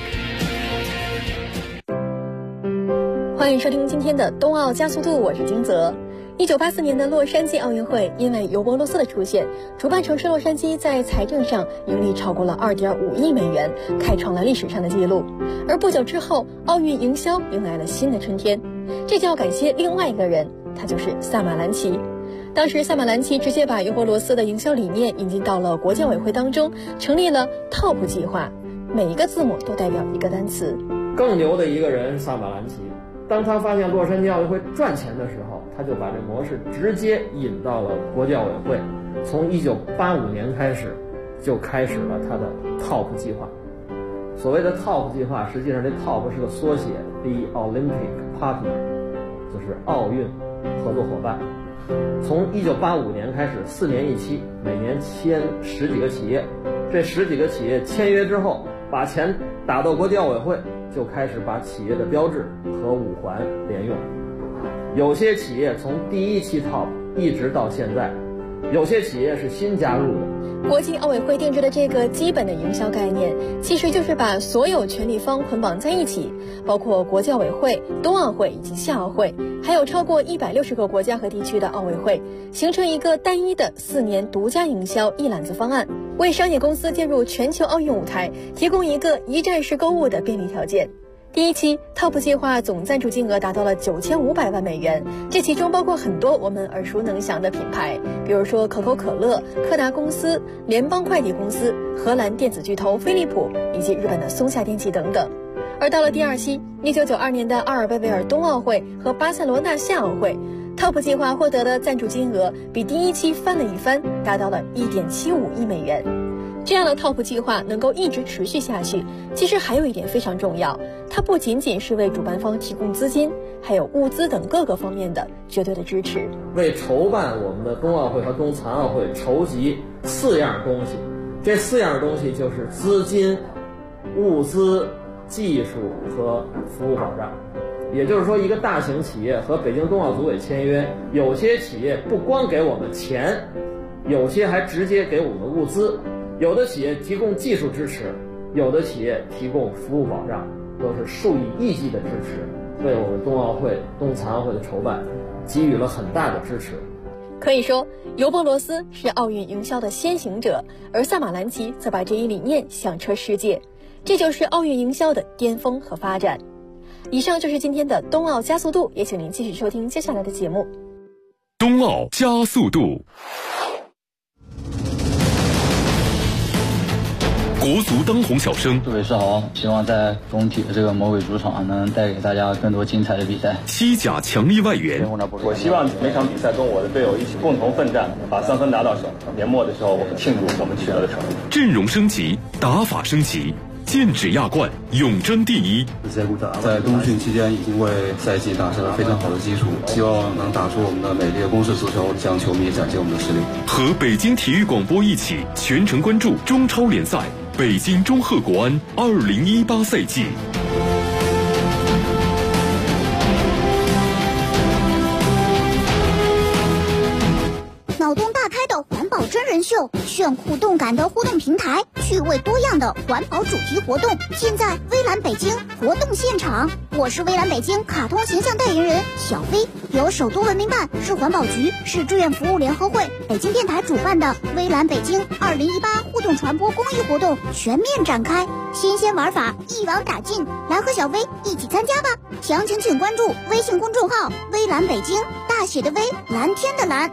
欢迎收听今天的冬奥加速度，我是金泽。1984年的洛杉矶奥运会，因为尤伯罗斯的出现，主办城市洛杉矶在财政上盈利超过了2.5亿美元，开创了历史上的纪录。而不久之后，奥运营销迎来了新的春天，这就要感谢另外一个人，他就是萨马兰奇。当时萨马兰奇直接把尤伯罗斯的营销理念引进到了国教委会当中，成立了 TOP 计划，每一个字母都代表一个单词。 更牛的一个人萨马兰奇，当他发现洛杉矶奥运会赚钱的时候，他就把这模式直接引到了国教委会。从1985年开始，就开始了他的 TOP 计划。所谓的 TOP 计划，实际上这 TOP 是个缩写 ，The Olympic Partner， 就是奥运合作伙伴。从1985年开始，4年一期，每年签10几个企业。这10几个企业签约之后，把钱打到国教委会，就开始把企业的标志和5环连用。有些企业从第一期 TOP 一直到现在，有些企业是新加入的。 国际奥委会定制的这个基本的营销概念，其实就是把所有权利方捆绑在一起，包括国教委会、冬奥会以及夏奥会，还有超过160个国家和地区的奥委会，形成一个单一的4年独家营销一揽子方案，为商业公司进入全球奥运舞台提供一个一站式购物的便利条件。第一期 TOP 计划总赞助金额达到了9500万美元，这其中包括很多我们耳熟能详的品牌，比如说可口可乐、柯达公司、联邦快递公司、荷兰电子巨头飞利浦以及日本的松下电器等等。而到了第二期，1992年的阿尔贝维尔冬奥会和巴塞罗那夏奥会， TOP 计划获得的赞助金额比第一期翻了一番，达到了1.75亿美元。这样的 TOP 计划能够一直持续下去，其实还有一点非常重要，它不仅仅是为主办方提供资金，还有物资等各个方面的绝对的支持。 为筹办我们的冬奥会和冬残奥会筹集4样东西，这4样东西就是资金、物资、技术和服务保障。也就是说，一个大型企业和北京冬奥组委签约，有些企业不光给我们钱，有些还直接给我们物资。有的企业提供技术支持，有的企业提供服务保障，都是数以亿计的支持，为我们冬奥会、冬残奥会的筹办给予了很大的支持。 可以说，尤伯罗斯是奥运营销的先行者，而萨马兰奇则把这一理念响彻世界，这就是奥运营销的巅峰和发展。以上就是今天的冬奥加速度，也请您继续收听接下来的节目。 冬奥加速度。国足当红小生， 各位是好，希望在中体的这个魔鬼主场能带给大家更多精彩的比赛。 西甲强力外援， 我希望每场比赛跟我的队友一起共同奋战，把3分拿到手。年末的时候，我们庆祝我们取得的成绩。 阵容升级，打法升级，剑指亚冠，永争第一。 在冬训期间已经为赛季打下了非常好的基础，希望能打出我们的美丽的攻势足球，向球迷展现我们的实力。 和北京体育广播一起全程关注中超联赛北京中赫国安2018赛季。 脑洞大开的环保真人秀，炫酷动感的互动平台，趣味多样的环保主题活动，现在微蓝北京活动现场。我是微蓝北京卡通形象代言人小飞，由首都文明办、市环保局、市志愿服务联合会、北京电台主办的微蓝北京2018互动传播公益活动全面展开，新鲜玩法一网打尽，来和小飞一起参加吧！详情请关注微信公众号微蓝北京，大写的微，蓝天的蓝。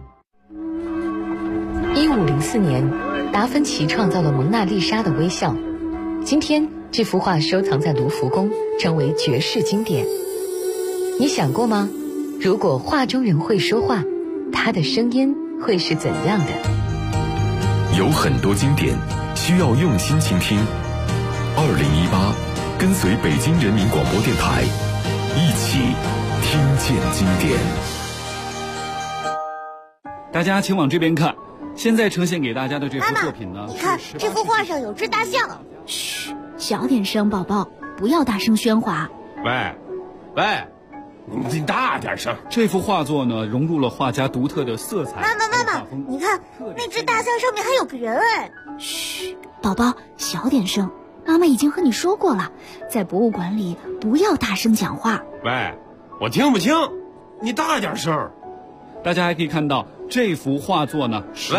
1504年，达芬奇创造了蒙娜丽莎的微笑。今天，这幅画收藏在卢浮宫，成为绝世经典。你想过吗？如果画中人会说话，他的声音会是怎样的？ 有很多经典需要用心倾听。2018，跟随北京人民广播电台，一起听见经典。 大家请往这边看。现在呈现给大家的这幅作品呢， 你看这幅画上有只大象。 嘘，小点声，宝宝，不要大声喧哗。 喂， 你大点声。 这幅画作呢，融入了画家独特的色彩。 妈妈，你看那只大象上面还有个人哎！ 嘘，宝宝，小点声。妈妈已经和你说过了，在博物馆里不要大声讲话。 喂，我听不清，你大点声。 大家还可以看到这幅画作呢， 喂，